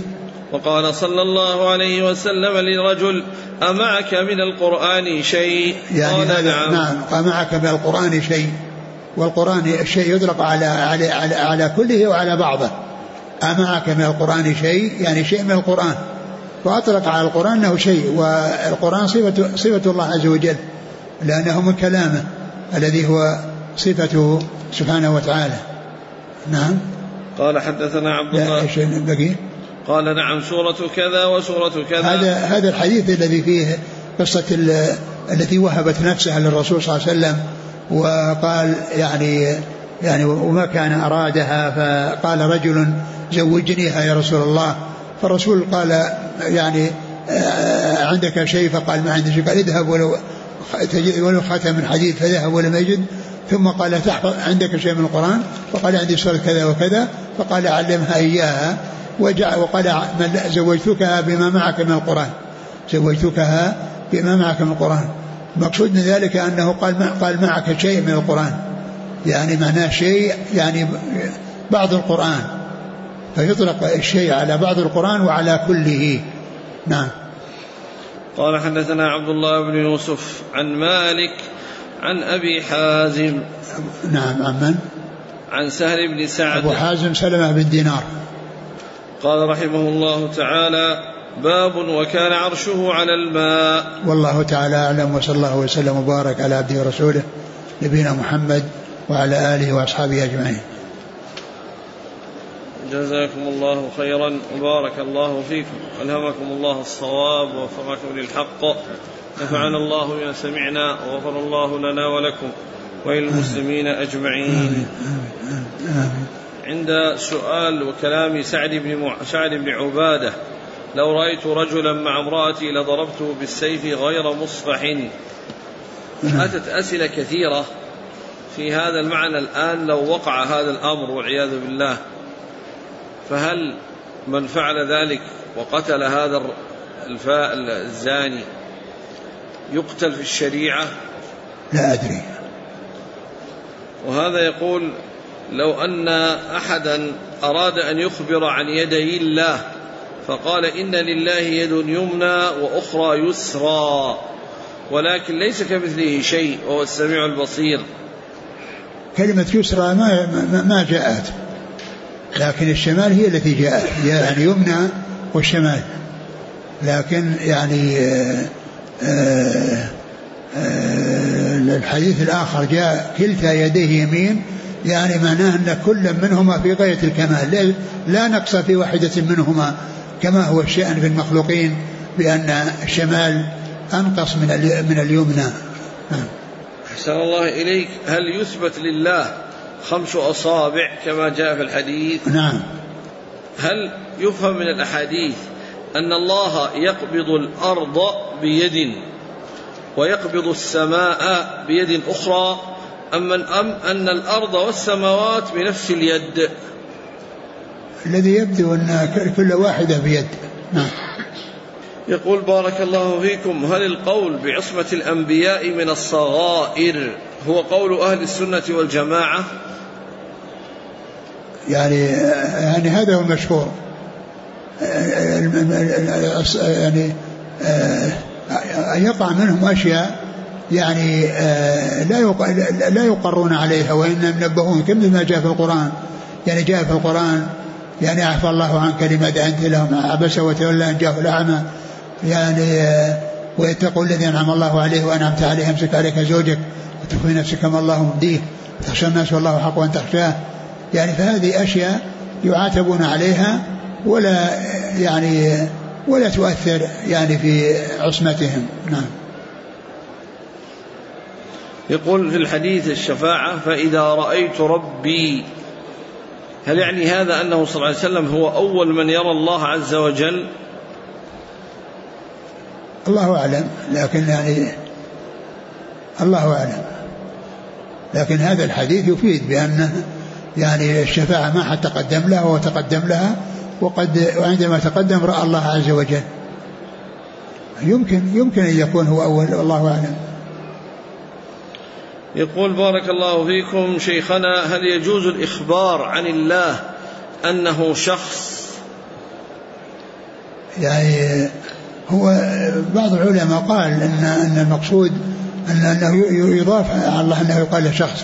وقال صلى الله عليه وسلم لرجل: أمعك من القرآن شيء؟ يعني قال: نعم. أمعك من القرآن شيء، والقرآن الشيء يطلق على كله وعلى بعضه. أمعك من القرآن شيء يعني شيء من القرآن، وأطلق على القرآن أنه شيء، والقرآن صفة الله عز وجل لأنه من كلامه الذي هو صفته سبحانه وتعالى. نعم. قال: حدثنا عبد الله. قال: نعم، سورة كذا وسورة كذا. هذا الحديث الذي فيه قصة التي وهبت نفسها للرسول صلى الله عليه وسلم، وقال يعني وما كان أرادها، فقال رجل: زوجنيها يا رسول الله. فالرسول قال: يعني عندك شيء؟ فقال: ما عندي شيء. قال: اذهب ولو خاتم من حديد، فذهب ولم يجد. ثم قال: تحفظ عندك شيء من القرآن؟ فقال: عندي سورة كذا وكذا. فقال: علمها إياها. وقال: زوجتكها بما معك من القرآن، زوجتكها بما معك من القرآن. المقصود من ذلك أنه قال معك شيء من القرآن، يعني معناه شيء يعني بعض القرآن، فيطلق الشيء على بعض القرآن وعلى كله. نعم. قال: حدثنا عبد الله بن يوسف عن مالك عن أبي حازم. نعم. عن من؟ عن سهل بن سعد. أبو حازم سلمة بن دينار. قال رحمه الله تعالى: باب وكان عرشه على الماء. والله تعالى أعلم، وصلى الله وسلم وبارك على عبده ورسوله نبينا محمد وعلى آله وأصحابه أجمعين. جزاكم الله خيرا وبارك الله فيكم، ألهمكم الله الصواب ووفقكم للحق، نفعنا الله بما سمعنا وغفر الله لنا ولكم وللمسلمين أجمعين. عند سؤال وكلام سعد بن عبادة: لو رأيت رجلا مع امرأتي لضربته بالسيف غير مصفح. أتت أسئلة كثيرة في هذا المعنى الآن. لو وقع هذا الأمر والعياذ بالله، فهل من فعل ذلك وقتل هذا الزاني يقتل في الشريعة؟ لا أدري. وهذا يقول: لو أن أحدا أراد أن يخبر عن يدي الله فقال: إن لله يد يمنى وأخرى يسرى ولكن ليس كمثله شيء وهو السميع البصير. كلمة يسرى ما جاءت، لكن الشمال هي التي جاءت، يعني يمنى والشمال. لكن يعني الحديث الآخر جاء كلتا يديه يمين، يعني معناه أن كل منهما في غاية الكمال، لا نقص في واحدة منهما، كما هو الشأن في المخلوقين بأن الشمال أنقص من اليمنى. أحسن الله إليك. هل يثبت لله 5 أصابع كما جاء في الحديث؟ نعم. هل يفهم من الأحاديث أن الله يقبض الأرض بيد ويقبض السماء بيد أخرى، أم أن الأرض والسماوات بنفس اليد؟ الذي يبدو أن كل واحدة بيد. نعم. يقول: بارك الله فيكم، هل القول بعصمة الأنبياء من الصغائر هو قول أهل السنة والجماعة؟ يعني هذا هو المشهور، يعني أن يقع منهم أشياء يعني لا يقرون عليها وإنما ينبهون، كما جاء في القرآن. يعني جاء في القرآن: يعني عفى الله عنك لما أذنت لهم، عبس وتولى أن جاءه الأعمى. يعني ويتقوا الذي أنعم الله عليه وأنعمت عليه، امسك عليك زوجك وتخفي نفسك ما الله مبديه، تخشى الناس والله حق أن تخشاه. يعني فهذه أشياء يعاتبون عليها ولا تؤثر يعني في عصمتهم. نعم. يقول في الحديث الشفاعة: فإذا رأيت ربي، هل يعني هذا أنه صلى الله عليه وسلم هو أول من يرى الله عز وجل؟ الله أعلم، لكن يعني الله أعلم، لكن هذا الحديث يفيد بأن يعني الشفاعة ما حد تقدم لها وتقدم لها، وعندما تقدم رأى الله عز وجل. يمكن أن يكون هو أول، والله أعلم. يقول: بارك الله فيكم شيخنا، هل يجوز الإخبار عن الله أنه شخص يعني هو بعض العلماء قال أن المقصود أنه يضاف على الله أنه يقال له شخص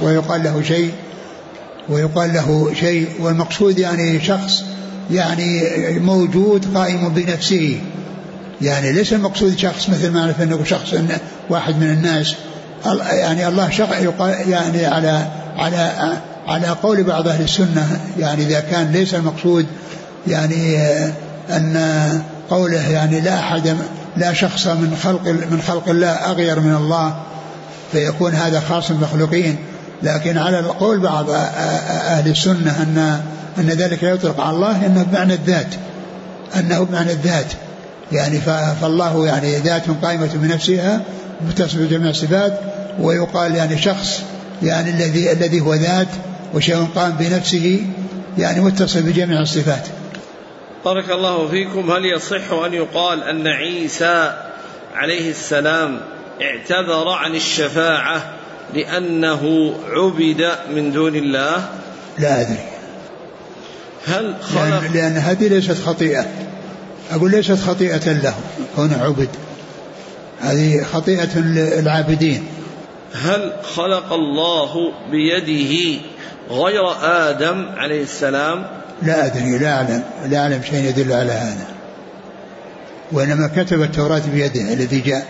ويقال له شيء والمقصود يعني شخص يعني موجود قائم بنفسه، يعني ليس المقصود شخص مثل ما نعرف أنه شخص واحد من الناس، يعني الله يعني على قول بعض أهل السنة، يعني إذا كان ليس المقصود يعني أن قوله يعني لا شخص من خلق الله أغير من الله فيكون هذا خاص بالمخلوقين، لكن على قول بعض أهل السنة أن ذلك يطلق على الله أنه بمعنى الذات يعني فالله يعني ذات قائمة بنفسها متصف بجميع الصفات، ويقال يعني شخص يعني الذي هو ذات وشيء قائم بنفسه يعني متصف بجميع الصفات. بارك الله فيكم. هل يصح أن يقال أن عيسى عليه السلام اعتذر عن الشفاعة لأنه عبد من دون الله؟ لا أدري. هل لأن هذه ليست خطيئة، أقول ليست خطيئة له كون عبد، هذه خطيئة العابدين. هل خلق الله بيده غير آدم عليه السلام؟ لا أدري، لا أعلم شيء يدل على هذا، وإنما كتب التوراة بيده الذي جاء.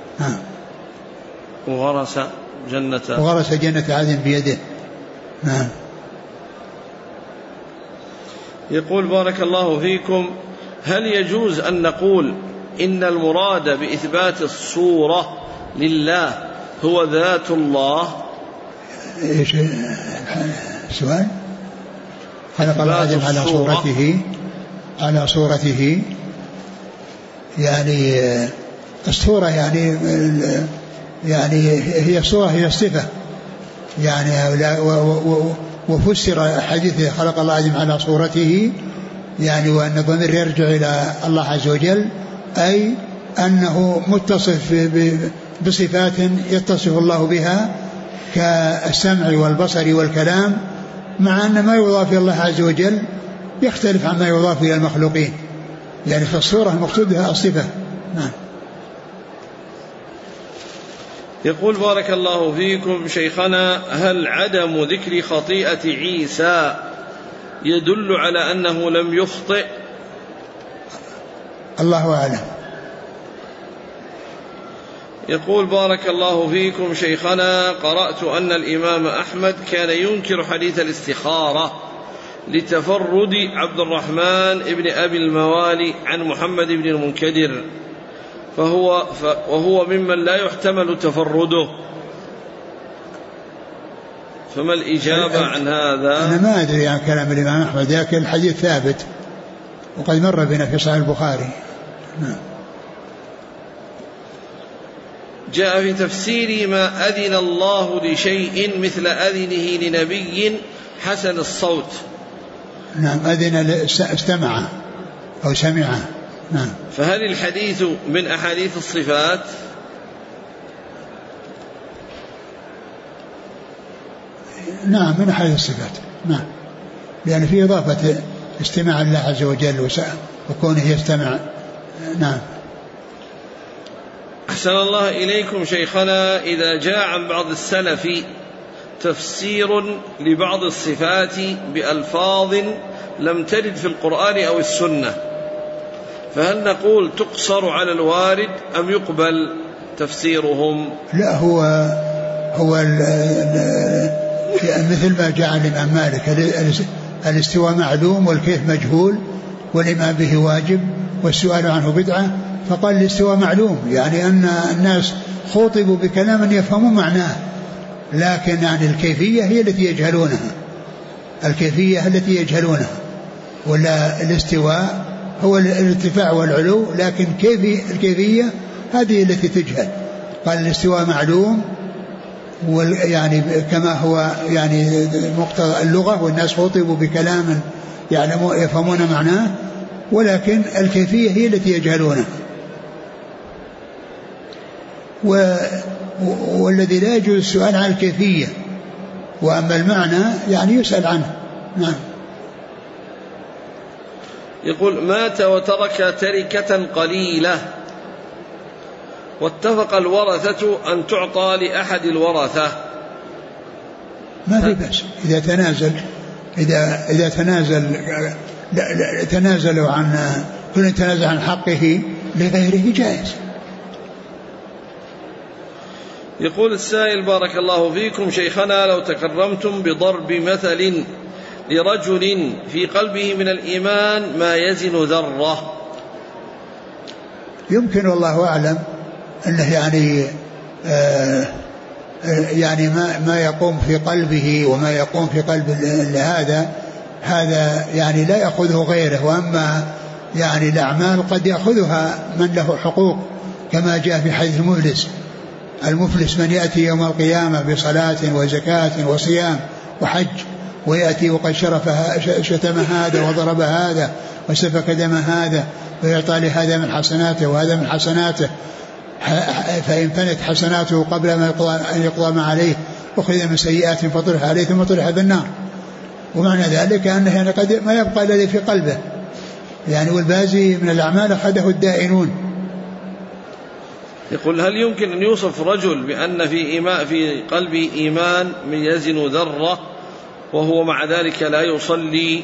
وغرس جنة عدن بيده. يقول بارك الله فيكم: هل يجوز أن نقول إن المراد بإثبات الصورة لله هو ذات الله؟ إيش السؤال؟ خلق الله آدم على صورته يعني الصورة يعني هي الصورة هي الصفة يعني، وفسر حديث خلق الله آدم على صورته يعني وأن الضمير يرجع إلى الله عز وجل، أي أنه متصف بصفات يتصف الله بها كالسمع والبصر والكلام، مع أن ما يضاف إلى الله عز وجل يختلف عما يضاف إلى المخلوقين، يعني في الصورة المقصود بها الصفة. يقول بارك الله فيكم شيخنا: هل عدم ذكر خطيئة عيسى يدل على أنه لم يخطئ؟ الله أعلم. يقول بارك الله فيكم شيخنا: قرأت أن الإمام أحمد كان ينكر حديث الاستخارة لتفرد عبد الرحمن ابن أبي الموالي عن محمد بن المنكدر، وهو ممن لا يحتمل تفرده، فما الإجابة عن هذا؟ أنا ما أدري عن كلام الإمام أحمد، لكن الحديث ثابت وقد مر بنا في صحيح البخاري. جاء في تفسير ما أذن الله لشيء مثل أذنه لنبي حسن الصوت. نعم، أذن استمع أو سمع. نعم. فهل الحديث من أحاديث الصفات؟ نعم، من أحاديث الصفات. نعم، لأن في إضافة استماع الله عز وجل وكونه يستمع. نعم. أحسن الله إليكم شيخنا: إذا جاء عن بعض السلف تفسير لبعض الصفات بألفاظ لم ترد في القرآن أو السنة، فهل نقول تقصر على الوارد أم يقبل تفسيرهم؟ لا، هو مثل ما جاء عن الإمام مالك: الاستواء معلوم والكيف مجهول والإيمان به واجب والسؤال عنه بدعة، فقال الاستواء معلوم، يعني أن الناس خوطبوا بكلام يفهموا معناه، لكن يعني الكيفية هي التي يجهلونها، ولا الاستواء هو الارتفاع والعلو، لكن الكيفية هذه التي تجهل. قال الاستواء معلوم يعني كما هو يعني مقتضى اللغة، والناس خوطبوا بكلام يفهمون معناه، ولكن الكيفية هي التي يجهلونها، والذي لا يجوز السؤال عن الكيفية، وأما المعنى يعني يسأل عنه. نعم. يقول: مات وترك تركة قليلة واتفق الورثة أن تعطى لأحد الورثة. ما في بأس إذا تنازل، إذا تنازلوا عن كل تنازل عن حقه لغيره جائز. يقول السائل: بارك الله فيكم شيخنا، لو تكرمتم بضرب مثل لرجل في قلبه من الإيمان ما يزن ذرة. يمكن والله أعلم أنه يعني ما يقوم في قلبه وما يقوم في قلب هذا يعني لا يأخذه غيره، وأما يعني الأعمال قد يأخذها من له حقوق، كما جاء في حديث المفلس من يأتي يوم القيامة بصلاة وزكاة وصيام وحج، ويأتي وقد شتم هذا وضرب هذا وسفك دم هذا، ويعطى لهذا من حسناته وهذا من حسناته، فإن فنت حسناته قبل ما أن يقضى ما عليه أخذ من سيئات فطرح عليه ثم طرح في النار. ومعنى ذلك أنه يعني قد ما يبقى الذي في قلبه يعني، والبازي من الأعمال أخذه الدائنون. يقول: هل يمكن أن يوصف رجل بأن في قلبه إيمان يزن ذرة وهو مع ذلك لا يصلي؟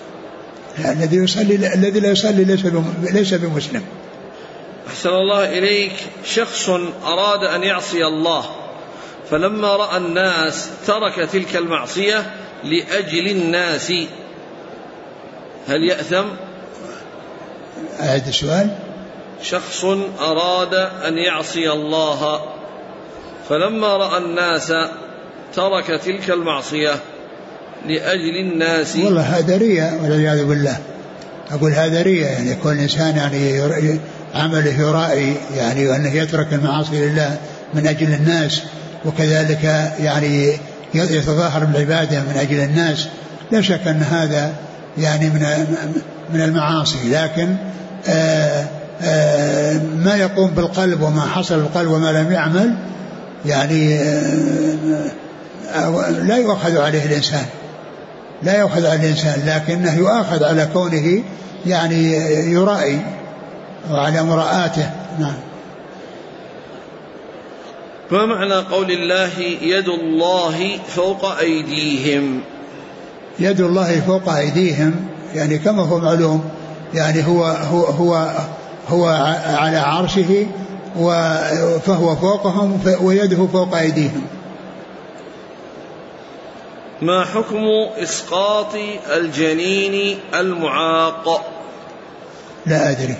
الذي لا يصلي ليس بمسلم. أحسن الله إليك. شخص أراد أن يعصي الله، فلما رأى الناس ترك تلك المعصية لأجل الناس، هل يأثم؟ أعد السؤال. شخص أراد أن يعصي الله، فلما رأى الناس ترك تلك المعصية لأجل الناس. والله هذا رياء والعياذ بالله. أقول هذا رياء، يعني يكون الإنسان يعني عمله يرائي، يعني وأنه يترك المعاصي لله من أجل الناس، وكذلك يعني يتظاهر بالعبادة من أجل الناس. لا شك أن هذا يعني من المعاصي، لكن ما يقوم بالقلب وما حصل بالقلب وما لم يعمل يعني لا يؤخذ عليه الإنسان، لكنه يؤخذ على كونه يعني يرائي وعلى مراءاته. نعم. ما معنى قول الله يد الله فوق أيديهم؟ يد الله فوق أيديهم يعني كما هو معلوم، يعني هو على عرشه فهو فوقهم ويده فوق أيديهم. ما حكم إسقاط الجنين المعاق؟ لا أدري.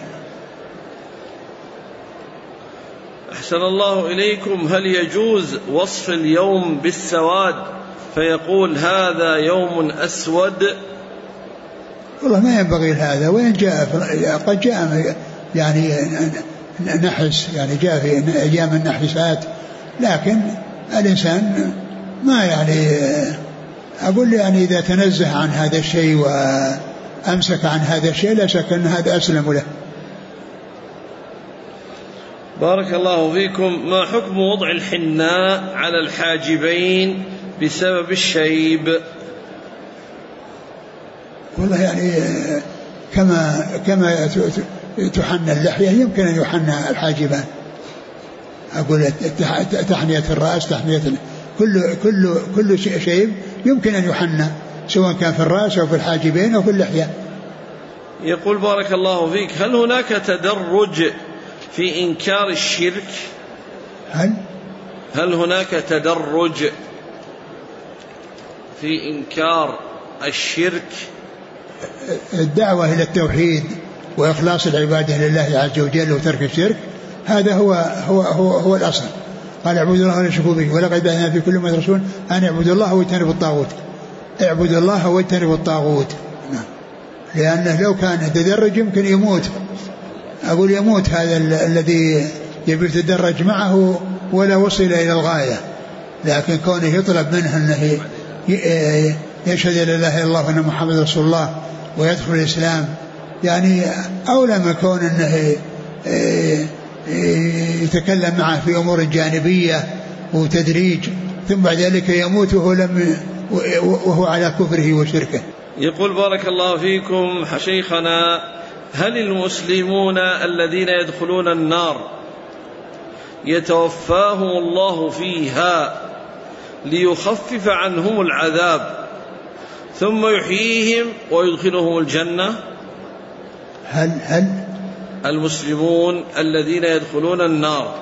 أحسن الله إليكم. هل يجوز وصف اليوم بالسواد فيقول هذا يوم أسود؟ والله ما ينبغي هذا، وين جاء قد جاء يعني نحس، يعني جاء في أيام النحسات، لكن الإنسان ما يعني أقول يعني إذا تنزه عن هذا الشيء وأمسك عن هذا الشيء لا شك أن هذا أسلم له. بارك الله فيكم. ما حكم وضع الحناء على الحاجبين بسبب الشيب؟ والله يعني كما تحنى اللحية يمكن أن يحنى الحاجبان. أقول تحنية الرأس، تحنية كل شيء يمكن أن يحنى، سواء كان في الرأس أو في الحاجبين أو في اللحية. يقول: بارك الله فيك، هل هناك تدرج في إنكار الشرك؟ هل هناك تدرج في إنكار الشرك؟ الدعوة إلى التوحيد وإخلاص العبادة لله عز وجل وترك الشرك، هذا هو الأصل. قال: اعبدوا الله ولا تشركوا به ولقد بعثنا في كل أمة رسولا أن اعبدوا الله واجتنبوا الطاغوت. اعبدوا الله واجتنبوا الطاغوت. لأنه لو كان تدرج يمكن يموت، أقول يموت هذا الذي يبي يتدرج معه ولا وصل إلى الغاية، لكن كونه يطلب منه أنه يشهد لا إله إلا الله وأن محمد رسول الله ويدخل الإسلام، يعني أولى ما كون أنه يتكلم معه في أمور جانبية وتدريج، ثم بعد ذلك يموت وهو على كفره وشركه. يقول بارك الله فيكم شيخنا، هل المسلمون الذين يدخلون النار يتوفاهم الله فيها ليخفف عنهم العذاب ثم يحييهم ويدخلهم الجنة؟ هل المسلمون الذين يدخلون النار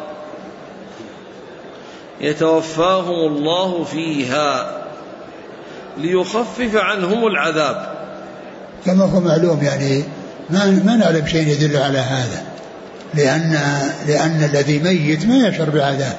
يتوفاهم الله فيها ليخفف عنهم العذاب؟ كما هو معلوم يعني ما نعلم شيء يدل على هذا، لأن الذي ميت ما يشعر بالعذاب،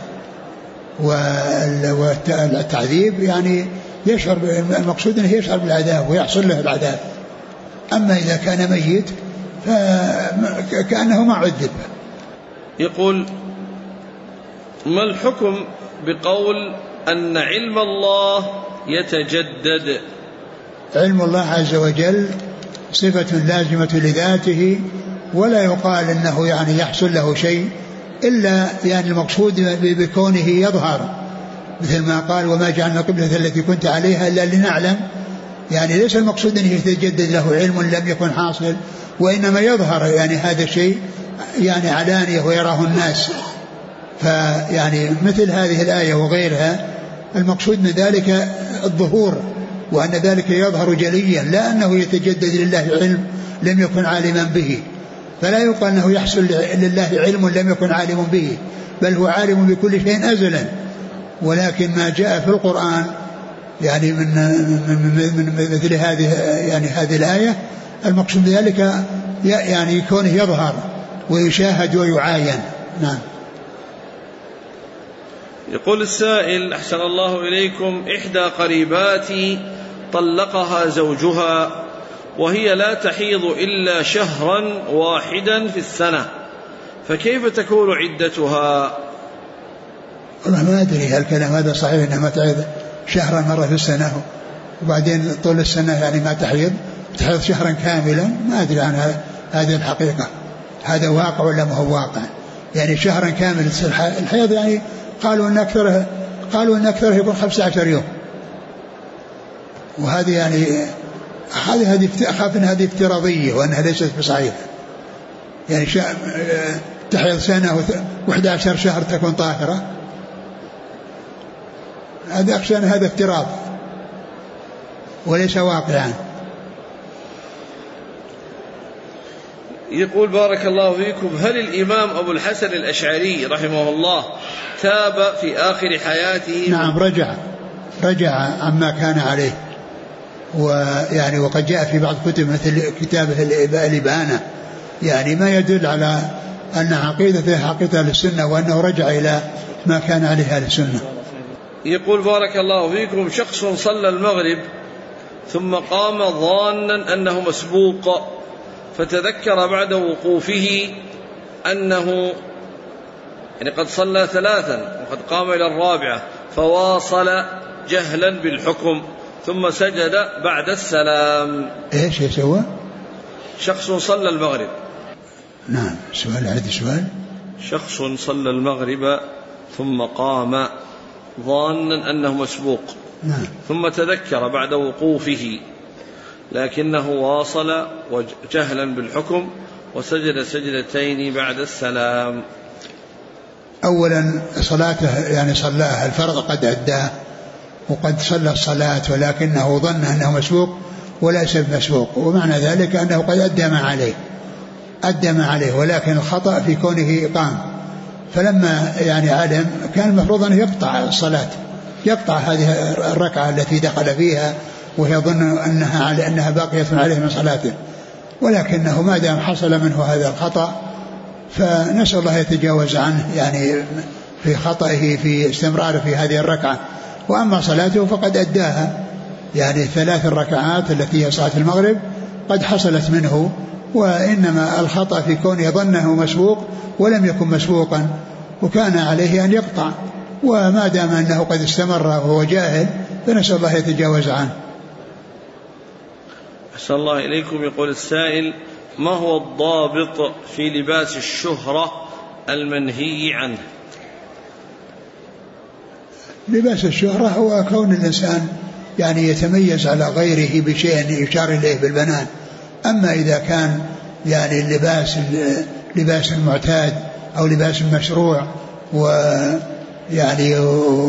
والتعذيب يعني يشعر، المقصود أنه يشعر بالعذاب ويحصل له العذاب. أما إذا كان ميت فكأنه ما عذب. يقول ما الحكم بقول أن علم الله يتجدد؟ علم الله عز وجل صفة لازمة لذاته، ولا يقال أنه يعني يحصل له شيء إلا يعني المقصود بكونه يظهر، مثل ما قال وما جعلنا القبلة التي كنت عليها إلا لنعلم، يعني ليس المقصود أنه يتجدد له علم لم يكن حاصل، وإنما يظهر يعني هذا الشيء يعني علانية ويراه الناس. فيعني مثل هذه الآية وغيرها المقصود من ذلك الظهور، وأن ذلك يظهر جليا، لا أنه يتجدد لله علم لم يكن عالما به، فلا يقال أنه يحصل لله علم لم يكن عالم به، بل هو عالم بكل شيء أزلا. ولكن ما جاء في القرآن يعني من مثل هذه يعني هذه الآية المقصود ذلك يعني كونه يظهر ويشاهد ويعاين. نعم. يقول السائل أحسن الله إليكم، إحدى قريباتي طلقها زوجها وهي لا تحيض إلا شهرا واحدا في السنة، فكيف تكون عدتها؟ والله ما أدري هل الكلام هذا صحيح أنها ما تحيض شهرا مرة في السنة وبعدين طول السنة يعني ما تحيض شهرا كاملا؟ ما أدري عن هذه الحقيقة، هذا واقع ولا ما هو واقع؟ يعني شهرا كامل الحيض يعني قالوا أن أكثره يكون 15 يوم، وهذه يعني هذه أخاف أن هذه افتراضية وأنها ليست بصحيحة. يعني تحيض سنة و11 شهر تكون طاهرة، هذا أخشى أن هذا افتراض وليس واقعا. يقول بارك الله فيكم، هل الإمام أبو الحسن الأشعري رحمه الله تاب في آخر حياته؟ نعم، رجع عما كان عليه، ويعني وقد جاء في بعض كتب مثل كتابه الإبانة يعني ما يدل على أن عقيدته عقيدة أهل السنة وأنه رجع إلى ما كان عليه أهل السنة. يقول بارك الله فيكم، شخص صلى المغرب ثم قام ظانا أنه مسبوق، فتذكر بعد وقوفه أنه يعني قد صلى 3 وقد قام إلى 4 فواصل جهلا بالحكم ثم سجد بعد السلام. إيش يسوى؟ شخص صلى المغرب. نعم. سؤال عندي سؤال. شخص صلى المغرب ثم قام ظانا أنه مسبوق. نعم. ثم تذكر بعد وقوفه لكنه واصل جهلا بالحكم وسجد سجدتين بعد السلام. أولا صلاته يعني صلاها الفرض قد أداه وقد صلى الصلاة، ولكنه ظن أنه مسبوق وليس مسبوق، ومعنى ذلك أنه قد أدى ما عليه ولكن الخطأ في كونه قام. فلما يعني علم كان المفروض أن يقطع الصلاة، يقطع هذه الركعة التي دخل فيها وهي ظن أنها باقية عليه من صلاته، ولكنه ما دام حصل منه هذا الخطأ فنسأل الله يتجاوز عنه يعني في خطئه في استمراره في هذه الركعة. وأما صلاته فقد أداها، يعني 3 ركعات التي هي صلاة المغرب قد حصلت منه، وإنما الخطأ في كونه ظنه مسبوق ولم يكن مسبوقا، وكان عليه أن يقطع، وما دام أنه قد استمر وهو جاهل فنسأل الله يتجاوز عنه. أحسن الله إليكم. يقول السائل، ما هو الضابط في لباس الشهرة المنهي عنه؟ لباس الشهرة هو كون الإنسان يعني يتميز على غيره بشيء يشار إليه بالبنان. أما إذا كان يعني اللباس لباس معتاد أو لباس مشروع ويعني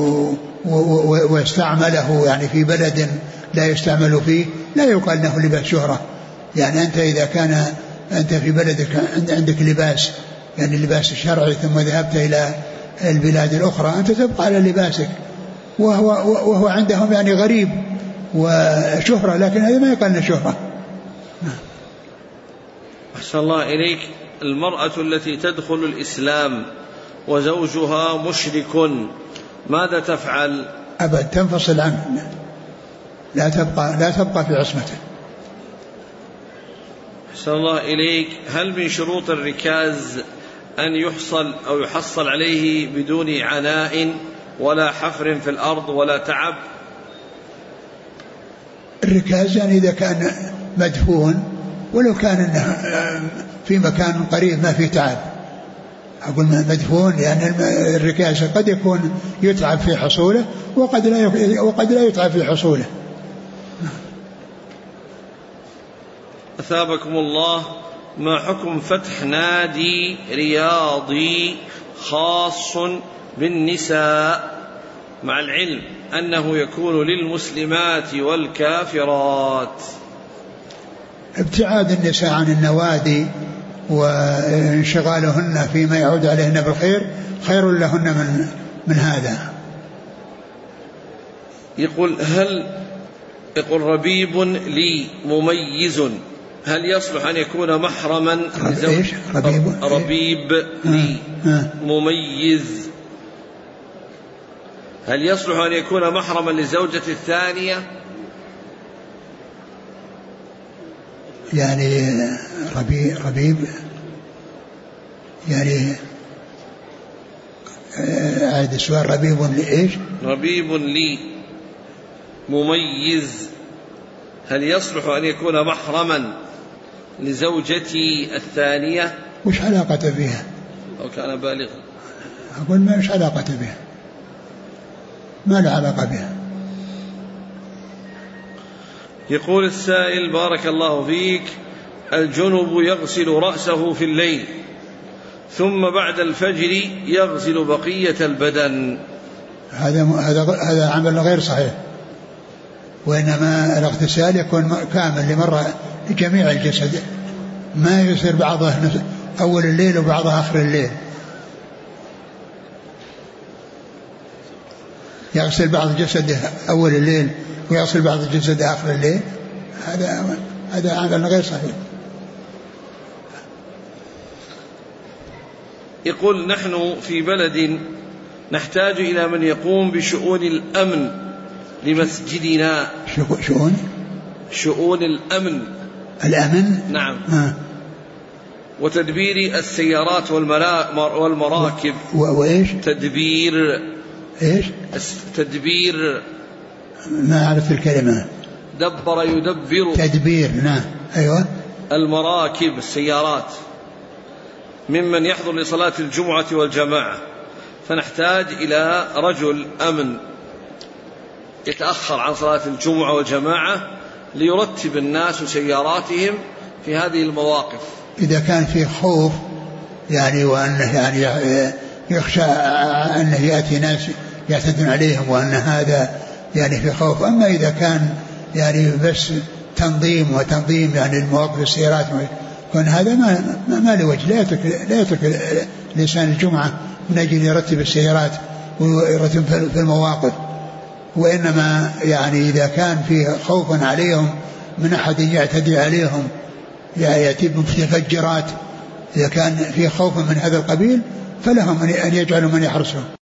واستعمله يعني في بلد لا يستعمل فيه لا يقال له لباس شهرة. يعني أنت إذا كان أنت في بلدك عندك لباس يعني اللباس الشرعي ثم ذهبت إلى البلاد الأخرى أنت تبقى على لباسك وهو عندهم يعني غريب وشهرة، لكن هذا ما يقال له شهرة. أحسن الله إليك. المرأة التي تدخل الإسلام وزوجها مشرك ماذا تفعل؟ أبد تنفصل عنه، لا تبقى في عصمته. أحسن الله إليك. هل من شروط الركاز أن يحصل عليه بدون عناء ولا حفر في الأرض ولا تعب؟ الركاز يعني إذا كان مدفون ولو كان إنه في مكان قريب ما فيه تعب. أقول مدفون يعني الركاز قد يكون يتعب في حصوله وقد لا يتعب في حصوله. أثابكم الله. ما حكم فتح نادي رياضي خاص بالنساء مع العلم أنه يكون للمسلمات والكافرات؟ ابتعاد النساء عن النوادي وانشغالهن فيما يعود عليهن بالخير خير لهن من هذا. يقول ربيب لي مميز هل يصلح أن يكون محرما ربيب لي مميز هل يصلح أن يكون محرما لزوجة الثانية؟ يعني ربيب يعني عاد السؤال. ربيب لإيش؟ ربيب لي مميز هل يصلح أن يكون محرما لزوجتي الثانية؟ وش علاقة بها؟ أو كان بالغا. أقول ما مش علاقة بها، ما له علاقة بها. يقول السائل بارك الله فيك الجنب يغسل رأسه في الليل ثم بعد الفجر يغسل بقية البدن. هذا عمل غير صحيح، وإنما الاغتسال يكون كامل لمرة لجميع الجسد، ما يصير بعضه أول الليل وبعضه آخر الليل. يغسل بعض جسده أول الليل ويغسل بعض الجسد آخر الليل، هذا عمل غير صحيح. يقول نحن في بلد نحتاج إلى من يقوم بشؤون الأمن لمسجدنا. شؤون الأمن نعم. وتدبير السيارات والمراكب. وإيش تدبير ما أعرف الكلمة. دبر يدبر تدبير. نعم أيوة. المراكب السيارات ممن يحضر لصلاة الجمعة والجماعة، فنحتاج إلى رجل أمن يتأخر عن صلاة الجمعة والجماعة ليرتب الناس سياراتهم في هذه المواقف. إذا كان في خوف يعني وأنه يعني يخشى أنه يأتي ناس يعتدون عليهم وأن هذا يعني في خوف. أما إذا كان يعني بس تنظيم يعني المواقف السيارات كان هذا ما له وجه. لا يترك لسان الجمعة من أجل يرتب السيارات ويرتب في المواقف، وإنما يعني إذا كان في خوف عليهم من أحد يعتدي عليهم يأتي بمتفجرات، إذا كان في خوف من هذا القبيل فلهم أن يجعلوا من يحرسهم.